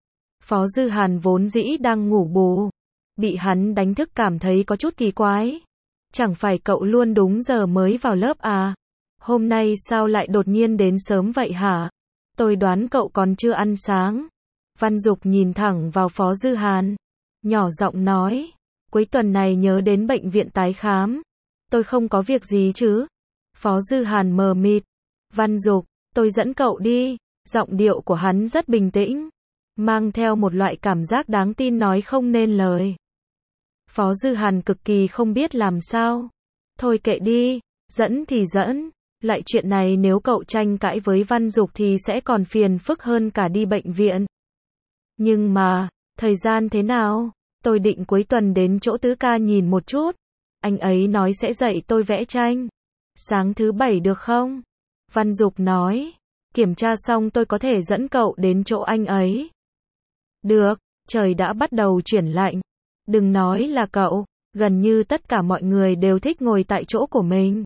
[SPEAKER 1] Phó Dư Hàn vốn dĩ đang ngủ bù, bị hắn đánh thức cảm thấy có chút kỳ quái. Chẳng phải cậu luôn đúng giờ mới vào lớp à? Hôm nay sao lại đột nhiên đến sớm vậy hả? Tôi đoán cậu còn chưa ăn sáng. Văn Dục nhìn thẳng vào Phó Dư Hàn, nhỏ giọng nói, cuối tuần này nhớ đến bệnh viện tái khám. Tôi không có việc gì chứ? Phó Dư Hàn mờ mịt. Văn Dục, tôi dẫn cậu đi. Giọng điệu của hắn rất bình tĩnh, mang theo một loại cảm giác đáng tin nói không nên lời. Phó Dư Hàn cực kỳ không biết làm sao. Thôi kệ đi, dẫn thì dẫn. Lại chuyện này nếu cậu tranh cãi với Văn Dục thì sẽ còn phiền phức hơn cả đi bệnh viện. Nhưng mà, thời gian thế nào? Tôi định cuối tuần đến chỗ Tứ ca nhìn một chút. Anh ấy nói sẽ dạy tôi vẽ tranh. Sáng thứ bảy được không? Văn Dục nói, kiểm tra xong tôi có thể dẫn cậu đến chỗ anh ấy. Được, trời đã bắt đầu chuyển lạnh. Đừng nói là cậu, gần như tất cả mọi người đều thích ngồi tại chỗ của mình.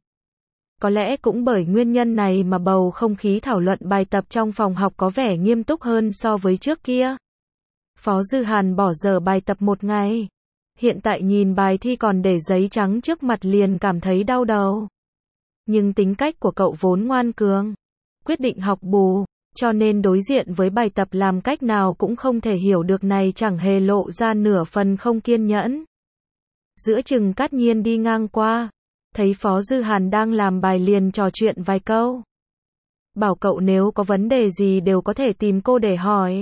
[SPEAKER 1] Có lẽ cũng bởi nguyên nhân này mà bầu không khí thảo luận bài tập trong phòng học có vẻ nghiêm túc hơn so với trước kia. Phó Dư Hàn bỏ dở bài tập một ngày. Hiện tại nhìn bài thi còn để giấy trắng trước mặt liền cảm thấy đau đầu. Nhưng tính cách của cậu vốn ngoan cường, quyết định học bù, cho nên đối diện với bài tập làm cách nào cũng không thể hiểu được này chẳng hề lộ ra nửa phần không kiên nhẫn. Giữa chừng Cát Nhiên đi ngang qua, thấy Phó Dư Hàn đang làm bài liền trò chuyện vài câu. Bảo cậu nếu có vấn đề gì đều có thể tìm cô để hỏi.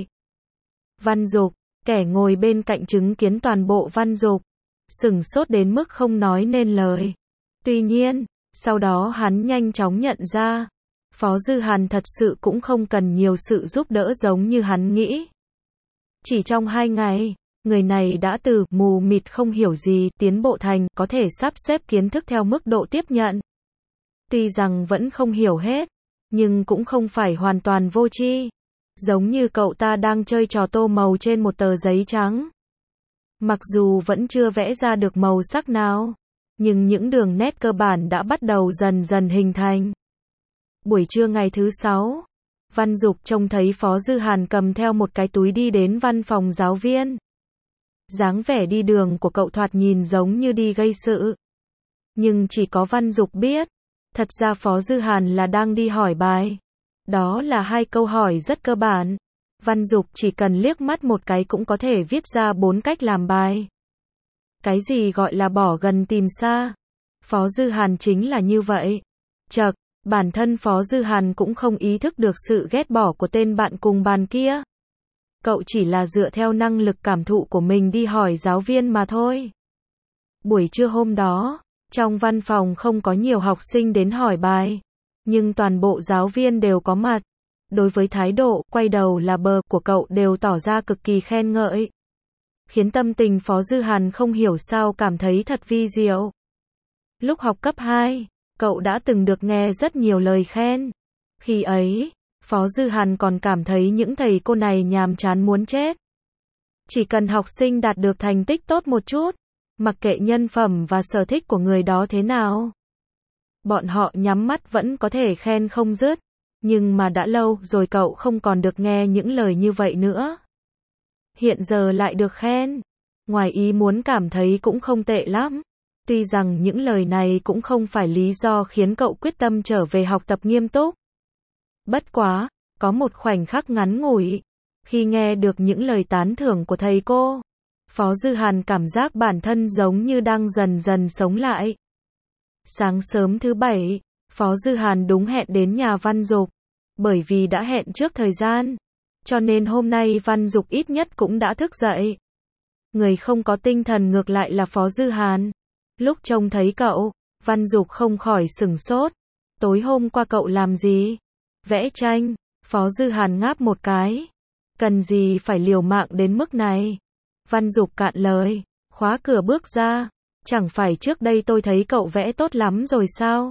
[SPEAKER 1] Văn Dục, kẻ ngồi bên cạnh chứng kiến toàn bộ Văn Dục, sửng sốt đến mức không nói nên lời. Tuy nhiên, sau đó hắn nhanh chóng nhận ra, Phó Dư Hàn thật sự cũng không cần nhiều sự giúp đỡ giống như hắn nghĩ. Chỉ trong hai ngày, người này đã từ mù mịt không hiểu gì tiến bộ thành có thể sắp xếp kiến thức theo mức độ tiếp nhận. Tuy rằng vẫn không hiểu hết, nhưng cũng không phải hoàn toàn vô tri. Giống như cậu ta đang chơi trò tô màu trên một tờ giấy trắng. Mặc dù vẫn chưa vẽ ra được màu sắc nào, nhưng những đường nét cơ bản đã bắt đầu dần dần hình thành. Buổi trưa ngày thứ sáu, Văn Dục trông thấy Phó Dư Hàn cầm theo một cái túi đi đến văn phòng giáo viên. Dáng vẻ đi đường của cậu thoạt nhìn giống như đi gây sự. Nhưng chỉ có Văn Dục biết, thật ra Phó Dư Hàn là đang đi hỏi bài. Đó là hai câu hỏi rất cơ bản. Văn Dục chỉ cần liếc mắt một cái cũng có thể viết ra bốn cách làm bài. Cái gì gọi là bỏ gần tìm xa? Phó Dư Hàn chính là như vậy. Chậc, bản thân Phó Dư Hàn cũng không ý thức được sự ghét bỏ của tên bạn cùng bàn kia. Cậu chỉ là dựa theo năng lực cảm thụ của mình đi hỏi giáo viên mà thôi. Buổi trưa hôm đó, trong văn phòng không có nhiều học sinh đến hỏi bài, nhưng toàn bộ giáo viên đều có mặt. Đối với thái độ, quay đầu là bờ của cậu đều tỏ ra cực kỳ khen ngợi. Khiến tâm tình Phó Dư Hàn không hiểu sao cảm thấy thật vi diệu. Lúc học cấp hai, cậu đã từng được nghe rất nhiều lời khen. Khi ấy, Phó Dư Hàn còn cảm thấy những thầy cô này nhàm chán muốn chết. Chỉ cần học sinh đạt được thành tích tốt một chút, Mặc kệ nhân phẩm và sở thích của người đó thế nào. Bọn họ nhắm mắt vẫn có thể khen không dứt. Nhưng mà đã lâu rồi cậu không còn được nghe những lời như vậy nữa. Hiện giờ lại được khen. Ngoài ý muốn cảm thấy cũng không tệ lắm. Tuy rằng những lời này cũng không phải lý do khiến cậu quyết tâm trở về học tập nghiêm túc. Bất quá, có một khoảnh khắc ngắn ngủi. Khi nghe được những lời tán thưởng của thầy cô, Phó Dư Hàn cảm giác bản thân giống như đang dần dần sống lại. Sáng sớm thứ bảy, Phó Dư Hàn đúng hẹn đến nhà Văn Dục. Bởi vì đã hẹn trước thời gian, cho nên hôm nay Văn Dục ít nhất cũng đã thức dậy. Người không có tinh thần ngược lại là Phó Dư Hàn. Lúc trông thấy cậu, Văn Dục không khỏi sửng sốt. Tối hôm qua cậu làm gì? Vẽ tranh. Phó Dư Hàn ngáp một cái. Cần gì phải liều mạng đến mức này? Văn Dục cạn lời, khóa cửa bước ra. Chẳng phải trước đây tôi thấy cậu vẽ tốt lắm rồi sao?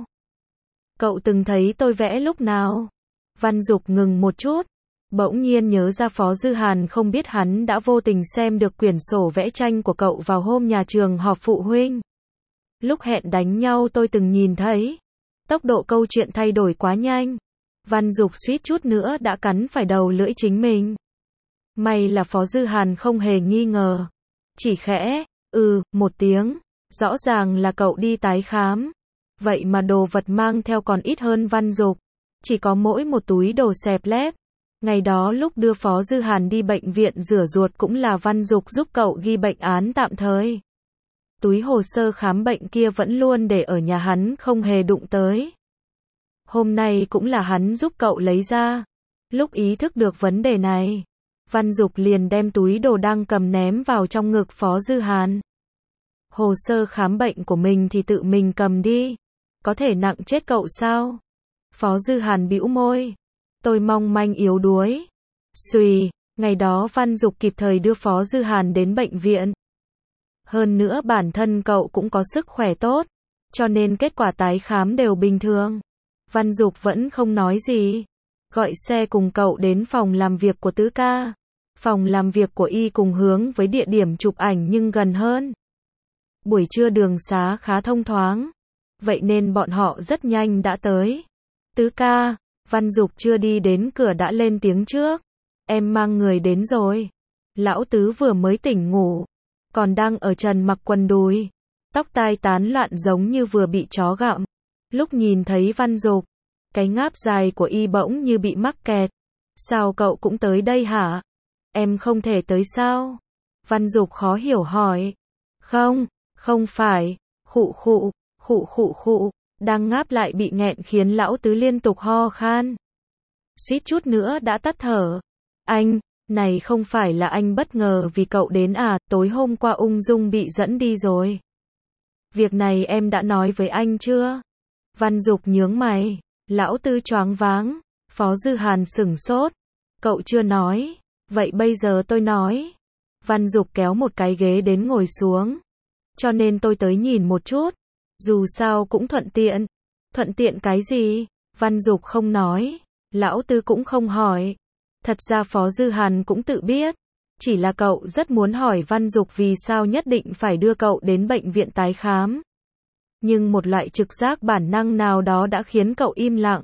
[SPEAKER 1] Cậu từng thấy tôi vẽ lúc nào? Văn Dục ngừng một chút, bỗng nhiên nhớ ra Phó Dư Hàn không biết hắn đã vô tình xem được quyển sổ vẽ tranh của cậu vào hôm nhà trường họp phụ huynh. Lúc hẹn đánh nhau tôi từng nhìn thấy. Tốc độ câu chuyện thay đổi quá nhanh. Văn Dục suýt chút nữa đã cắn phải đầu lưỡi chính mình. May là Phó Dư Hàn không hề nghi ngờ. Chỉ khẽ, ừ, một tiếng. Rõ ràng là cậu đi tái khám. Vậy mà đồ vật mang theo còn ít hơn Văn Dục. Chỉ có mỗi một túi đồ xẹp lép. Ngày đó lúc đưa Phó Dư Hàn đi bệnh viện rửa ruột cũng là Văn Dục giúp cậu ghi bệnh án tạm thời. Túi hồ sơ khám bệnh kia vẫn luôn để ở nhà hắn không hề đụng tới. Hôm nay cũng là hắn giúp cậu lấy ra. Lúc ý thức được vấn đề này, Văn Dục liền đem túi đồ đang cầm ném vào trong ngực Phó Dư Hàn. Hồ sơ khám bệnh của mình thì tự mình cầm đi. Có thể nặng chết cậu sao? Phó Dư Hàn bĩu môi. Tôi mong manh yếu đuối. Xùy, ngày đó Văn Dục kịp thời đưa Phó Dư Hàn đến bệnh viện. Hơn nữa bản thân cậu cũng có sức khỏe tốt, cho nên kết quả tái khám đều bình thường. Văn Dục vẫn không nói gì. Gọi xe cùng cậu đến phòng làm việc của Tứ ca. Phòng làm việc của y cùng hướng với địa điểm chụp ảnh nhưng gần hơn. Buổi trưa đường xá khá thông thoáng. Vậy nên bọn họ rất nhanh đã tới. Tứ ca, Văn Dục chưa đi đến cửa đã lên tiếng trước. Em mang người đến rồi. Lão Tứ vừa mới tỉnh ngủ. Còn đang ở trần mặc quần đùi. Tóc tai tán loạn giống như vừa bị chó gặm. Lúc nhìn thấy Văn Dục, cái ngáp dài của y bỗng như bị mắc kẹt. Sao cậu cũng tới đây hả? Em không thể tới sao? Văn Dục khó hiểu hỏi. Không, không phải. Khụ khụ, khụ khụ khụ. Đang ngáp lại bị nghẹn khiến lão Tứ liên tục ho khan. Suýt chút nữa đã tắt thở. Anh, này không phải là anh bất ngờ vì cậu đến à, tối hôm qua ung dung bị dẫn đi rồi. Việc này em đã nói với anh chưa? Văn Dục nhướng mày. Lão Tứ choáng váng. Phó Dư Hàn sửng sốt. Cậu chưa nói. Vậy bây giờ tôi nói. Văn Dục kéo một cái ghế đến ngồi xuống. Cho nên tôi tới nhìn một chút. Dù sao cũng thuận tiện. Thuận tiện cái gì? Văn Dục không nói. Lão Tứ cũng không hỏi. Thật ra Phó Dư Hàn cũng tự biết. Chỉ là cậu rất muốn hỏi Văn Dục vì sao nhất định phải đưa cậu đến bệnh viện tái khám. Nhưng một loại trực giác bản năng nào đó đã khiến cậu im lặng.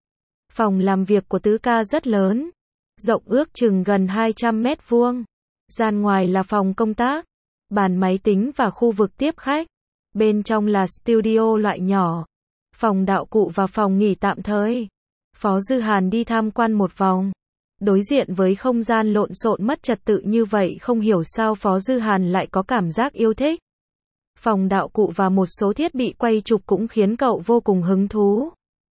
[SPEAKER 1] Phòng làm việc của Tứ ca rất lớn. Rộng ước chừng gần hai trăm mét vuông. Gian ngoài là phòng công tác, bàn máy tính và khu vực tiếp khách. Bên trong là studio loại nhỏ, phòng đạo cụ và phòng nghỉ tạm thời. Phó Dư Hàn đi tham quan một vòng. Đối diện với không gian lộn xộn mất trật tự như vậy không hiểu sao Phó Dư Hàn lại có cảm giác yêu thích. Phòng đạo cụ và một số thiết bị quay chụp cũng khiến cậu vô cùng hứng thú.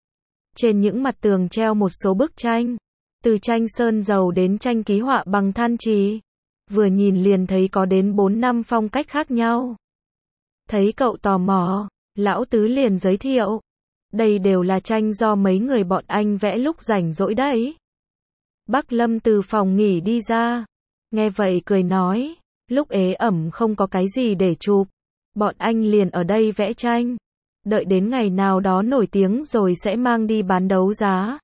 [SPEAKER 1] Trên những mặt tường treo một số bức tranh. Từ tranh sơn dầu đến tranh ký họa bằng than chì. Vừa nhìn liền thấy có đến bốn năm phong cách khác nhau. Thấy cậu tò mò, Lão Tứ liền giới thiệu. Đây đều là tranh do mấy người bọn anh vẽ lúc rảnh rỗi đấy. Bác Lâm từ phòng nghỉ đi ra. Nghe vậy cười nói. Lúc ế ẩm không có cái gì để chụp. Bọn anh liền ở đây vẽ tranh. Đợi đến ngày nào đó nổi tiếng rồi sẽ mang đi bán đấu giá.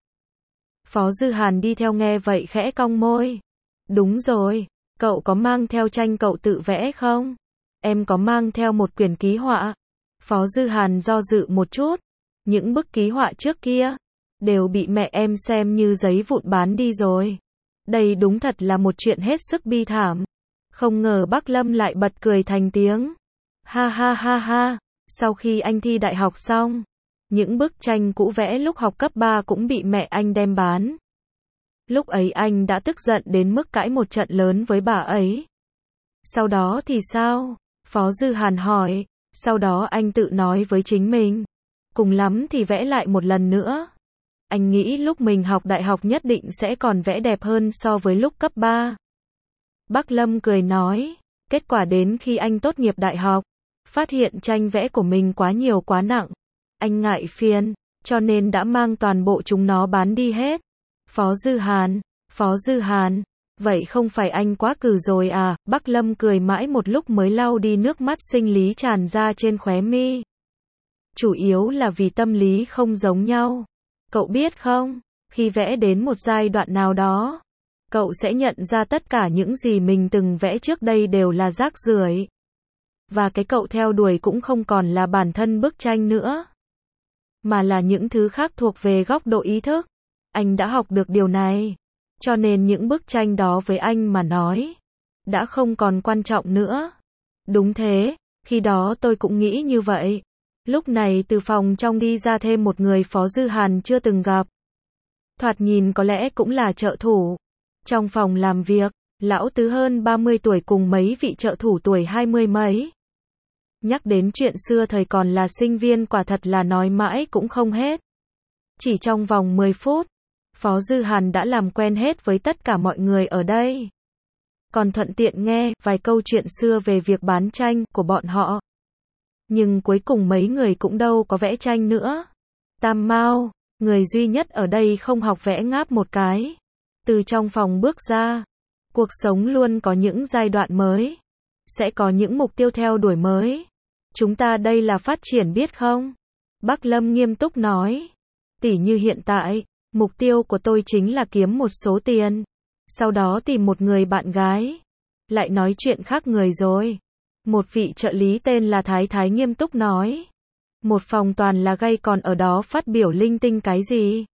[SPEAKER 1] Phó Dư Hàn đi theo nghe vậy khẽ cong môi. Đúng rồi, cậu có mang theo tranh cậu tự vẽ không? em có mang theo một quyển ký họa. Phó Dư Hàn do dự một chút. Những bức ký họa trước kia, đều bị mẹ em xem như giấy vụn bán đi rồi. Đây đúng thật là một chuyện hết sức bi thảm. Không ngờ Bắc Lâm lại bật cười thành tiếng. Ha ha ha ha, sau khi anh thi đại học xong, những bức tranh cũ vẽ lúc học cấp ba cũng bị mẹ anh đem bán. Lúc ấy anh đã tức giận đến mức cãi một trận lớn với bà ấy. Sau đó thì sao? Phó Dư Hàn hỏi. Sau đó anh tự nói với chính mình, cùng lắm thì vẽ lại một lần nữa. Anh nghĩ lúc mình học đại học nhất định sẽ còn vẽ đẹp hơn so với lúc cấp ba. Bắc Lâm cười nói, kết quả đến khi anh tốt nghiệp đại học, phát hiện tranh vẽ của mình quá nhiều quá nặng. Anh ngại phiền, cho nên đã mang toàn bộ chúng nó bán đi hết. Phó Dư Hàn, Phó Dư Hàn, vậy không phải anh quá cừ rồi à? Bắc Lâm cười mãi một lúc mới lau đi nước mắt sinh lý tràn ra trên khóe mi. Chủ yếu là vì tâm lý không giống nhau. Cậu biết không, khi vẽ đến một giai đoạn nào đó, cậu sẽ nhận ra tất cả những gì mình từng vẽ trước đây đều là rác rưởi. Và cái cậu theo đuổi cũng không còn là bản thân bức tranh nữa, mà là những thứ khác thuộc về góc độ ý thức. Anh đã học được điều này, cho nên những bức tranh đó với anh mà nói, đã không còn quan trọng nữa. Đúng thế, khi đó tôi cũng nghĩ như vậy. Lúc này từ phòng trong đi ra thêm một người Phó Dư Hàn chưa từng gặp. Thoạt nhìn có lẽ cũng là trợ thủ. Trong phòng làm việc, lão tứ hơn ba mươi tuổi cùng mấy vị trợ thủ tuổi hai mươi mấy. Nhắc đến chuyện xưa thời còn là sinh viên quả thật là nói mãi cũng không hết. Chỉ trong vòng mười phút, Phó Dư Hàn đã làm quen hết với tất cả mọi người ở đây. Còn thuận tiện nghe vài câu chuyện xưa về việc bán tranh của bọn họ. Nhưng cuối cùng mấy người cũng đâu có vẽ tranh nữa. Tam Mao, người duy nhất ở đây không học vẽ ngáp một cái. Từ trong phòng bước ra, cuộc sống luôn có những giai đoạn mới. Sẽ có những mục tiêu theo đuổi mới. Chúng ta đây là phát triển biết không? Bắc Lâm nghiêm túc nói. Tỉ như hiện tại, mục tiêu của tôi chính là kiếm một số tiền. Sau đó tìm một người bạn gái. Lại nói chuyện khác người rồi. Một vị trợ lý tên là Thái Thái nghiêm túc nói. Một phòng toàn là gay còn ở đó phát biểu linh tinh cái gì?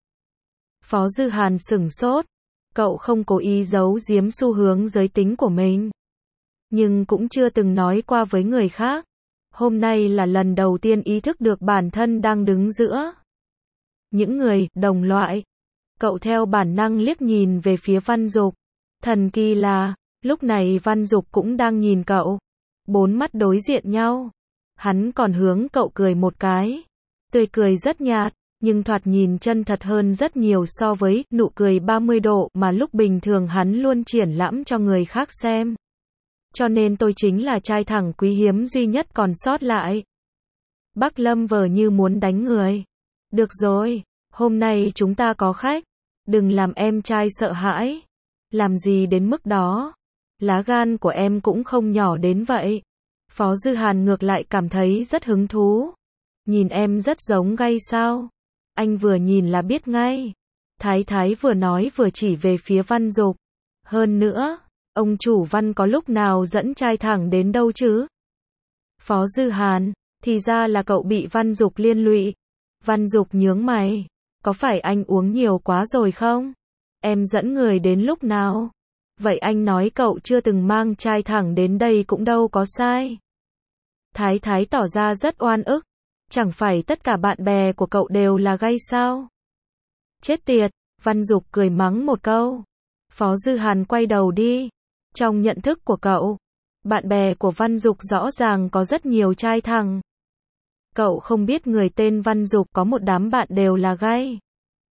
[SPEAKER 1] Phó Dư Hàn sửng sốt. Cậu không cố ý giấu giếm xu hướng giới tính của mình. Nhưng cũng chưa từng nói qua với người khác. Hôm nay là lần đầu tiên ý thức được bản thân đang đứng giữa những người đồng loại. Cậu theo bản năng liếc nhìn về phía Văn Dục. Thần kỳ là, lúc này Văn Dục cũng đang nhìn cậu. Bốn mắt đối diện nhau. Hắn còn hướng cậu cười một cái. Tươi cười rất nhạt, nhưng thoạt nhìn chân thật hơn rất nhiều so với nụ cười ba mươi độ mà lúc bình thường hắn luôn triển lãm cho người khác xem. Cho nên tôi chính là trai thẳng quý hiếm duy nhất còn sót lại. Bắc Lâm vờ như muốn đánh người. Được rồi, hôm nay chúng ta có khách. Đừng làm em trai sợ hãi. Làm gì đến mức đó. Lá gan của em cũng không nhỏ đến vậy. Phó Dư Hàn ngược lại cảm thấy rất hứng thú. Nhìn em rất giống gay sao? Anh vừa nhìn là biết ngay. Thái Thái vừa nói vừa chỉ về phía Văn Dục. Hơn nữa, ông chủ Văn có lúc nào dẫn trai thẳng đến đâu chứ? Phó Dư Hàn, thì ra là cậu bị Văn Dục liên lụy. Văn Dục nhướng mày. Có phải anh uống nhiều quá rồi không? Em dẫn người đến lúc nào? Vậy anh nói cậu chưa từng mang trai thẳng đến đây cũng đâu có sai. Thái Thái tỏ ra rất oan ức. Chẳng phải tất cả bạn bè của cậu đều là gay sao? Chết tiệt, Văn Dục cười mắng một câu. Phó Dư Hàn quay đầu đi. Trong nhận thức của cậu, bạn bè của Văn Dục rõ ràng có rất nhiều trai thẳng. Cậu không biết người tên Văn Dục có một đám bạn đều là gay.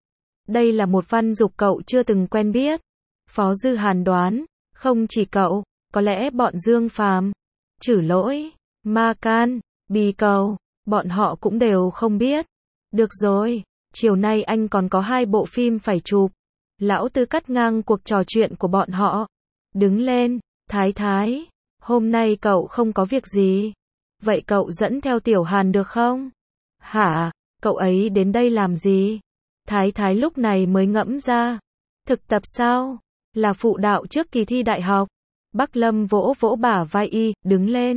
[SPEAKER 1] Đây là một Văn Dục cậu chưa từng quen biết. Phó Dư Hàn đoán, không chỉ cậu, có lẽ bọn Dương Phàm, Trử Lỗi, Ma Can, Bì Cầu, bọn họ cũng đều không biết. Được rồi, chiều nay anh còn có hai bộ phim phải chụp. Lão Tư cắt ngang cuộc trò chuyện của bọn họ. Đứng lên, Thái Thái, hôm nay cậu không có việc gì. Vậy cậu dẫn theo Tiểu Hàn được không? Hả, cậu ấy đến đây làm gì? Thái Thái lúc này mới ngẫm ra. Thực tập sao? Là phụ đạo trước kỳ thi đại học. Bắc Lâm vỗ vỗ bả vai y, đứng lên.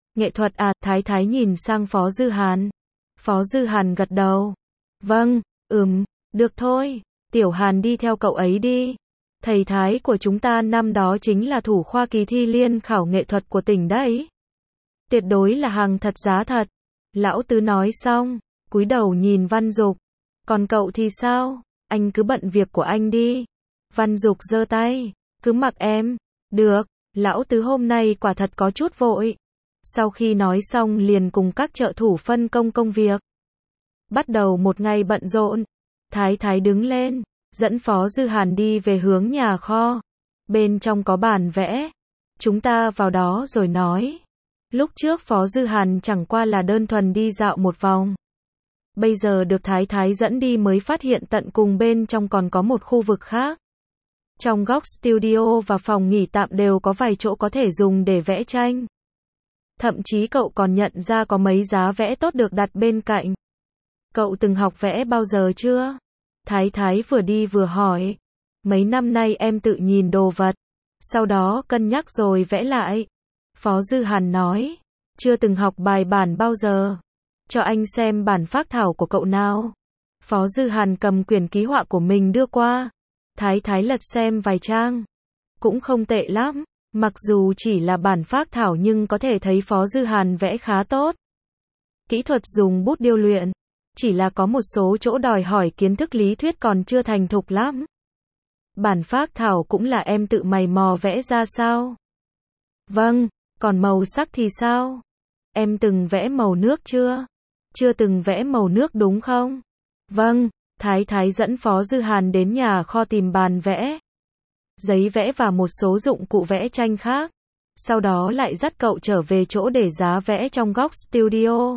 [SPEAKER 1] Nghệ thuật à, Thái Thái nhìn sang Phó Dư Hàn. Phó Dư Hàn gật đầu. Vâng, ừm, được thôi, Tiểu Hàn đi theo cậu ấy đi. Thầy Thái của chúng ta năm đó chính là thủ khoa kỳ thi liên khảo nghệ thuật của tỉnh đấy. Tuyệt đối là hàng thật giá thật. Lão Tứ nói xong, cúi đầu nhìn Văn Dục. Còn cậu thì sao? Anh cứ bận việc của anh đi. Văn Dục giơ tay. Cứ mặc em. Được, Lão Tứ hôm nay quả thật có chút vội. Sau khi nói xong liền cùng các trợ thủ phân công công việc. Bắt đầu một ngày bận rộn. Thái Thái đứng lên, dẫn Phó Dư Hàn đi về hướng nhà kho. Bên trong có bản vẽ. Chúng ta vào đó rồi nói. Lúc trước Phó Dư Hàn chẳng qua là đơn thuần đi dạo một vòng. Bây giờ được Thái Thái dẫn đi mới phát hiện tận cùng bên trong còn có một khu vực khác. Trong góc studio và phòng nghỉ tạm đều có vài chỗ có thể dùng để vẽ tranh. Thậm chí cậu còn nhận ra có mấy giá vẽ tốt được đặt bên cạnh. Cậu từng học vẽ bao giờ chưa? Thái Thái vừa đi vừa hỏi. Mấy năm nay em tự nhìn đồ vật, sau đó cân nhắc rồi vẽ lại. Phó Dư Hàn nói. Chưa từng học bài bản bao giờ. Cho anh xem bản phác thảo của cậu nào. Phó Dư Hàn cầm quyển ký họa của mình đưa qua. Thái Thái lật xem vài trang. Cũng không tệ lắm. Mặc dù chỉ là bản phác thảo nhưng có thể thấy Phó Dư Hàn vẽ khá tốt. Kỹ thuật dùng bút điêu luyện. Chỉ là có một số chỗ đòi hỏi kiến thức lý thuyết còn chưa thành thục lắm. Bản phác thảo cũng là em tự mày mò vẽ ra sao? Vâng, còn màu sắc thì sao? Em từng vẽ màu nước chưa? Chưa từng vẽ màu nước đúng không? Vâng, Thái Thái dẫn Phó Dư Hàn đến nhà kho tìm bàn vẽ, giấy vẽ và một số dụng cụ vẽ tranh khác. Sau đó lại dắt cậu trở về chỗ để giá vẽ trong góc studio.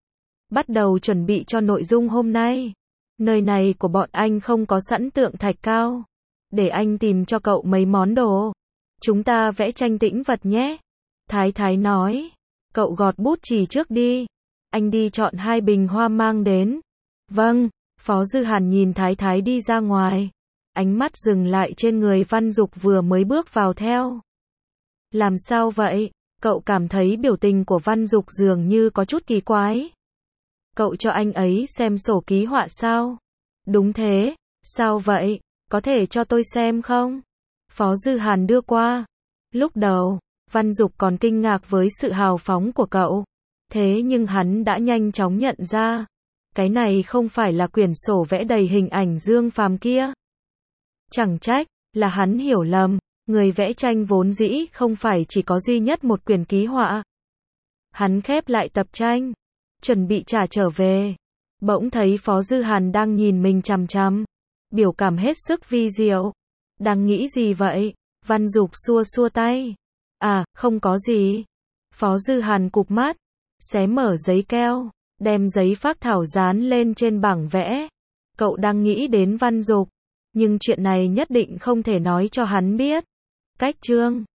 [SPEAKER 1] Bắt đầu chuẩn bị cho nội dung hôm nay. Nơi này của bọn anh không có sẵn tượng thạch cao. Để anh tìm cho cậu mấy món đồ. Chúng ta vẽ tranh tĩnh vật nhé. Thái Thái nói. Cậu gọt bút chì trước đi. Anh đi chọn hai bình hoa mang đến. Vâng, Phó Dư Hàn nhìn Thái Thái đi ra ngoài. Ánh mắt dừng lại trên người Văn Dục vừa mới bước vào theo. Làm sao vậy? Cậu cảm thấy biểu tình của Văn Dục dường như có chút kỳ quái. Cậu cho anh ấy xem sổ ký họa sao? Đúng thế. Sao vậy? Có thể cho tôi xem không? Phó Dư Hàn đưa qua. Lúc đầu, Văn Dục còn kinh ngạc với sự hào phóng của cậu. Thế nhưng hắn đã nhanh chóng nhận ra. Cái này không phải là quyển sổ vẽ đầy hình ảnh Dương Phàm kia. Chẳng trách, là hắn hiểu lầm. Người vẽ tranh vốn dĩ không phải chỉ có duy nhất một quyển ký họa. Hắn khép lại tập tranh, chuẩn bị trả trở về. Bỗng thấy Phó Dư Hàn đang nhìn mình chằm chằm. Biểu cảm hết sức vi diệu. Đang nghĩ gì vậy? Văn Dục xua xua tay. À, không có gì. Phó Dư Hàn cụp mắt, xé mở giấy keo, đem giấy phác thảo dán lên trên bảng vẽ. Cậu đang nghĩ đến Văn Dục, nhưng chuyện này nhất định không thể nói cho hắn biết. Cách chương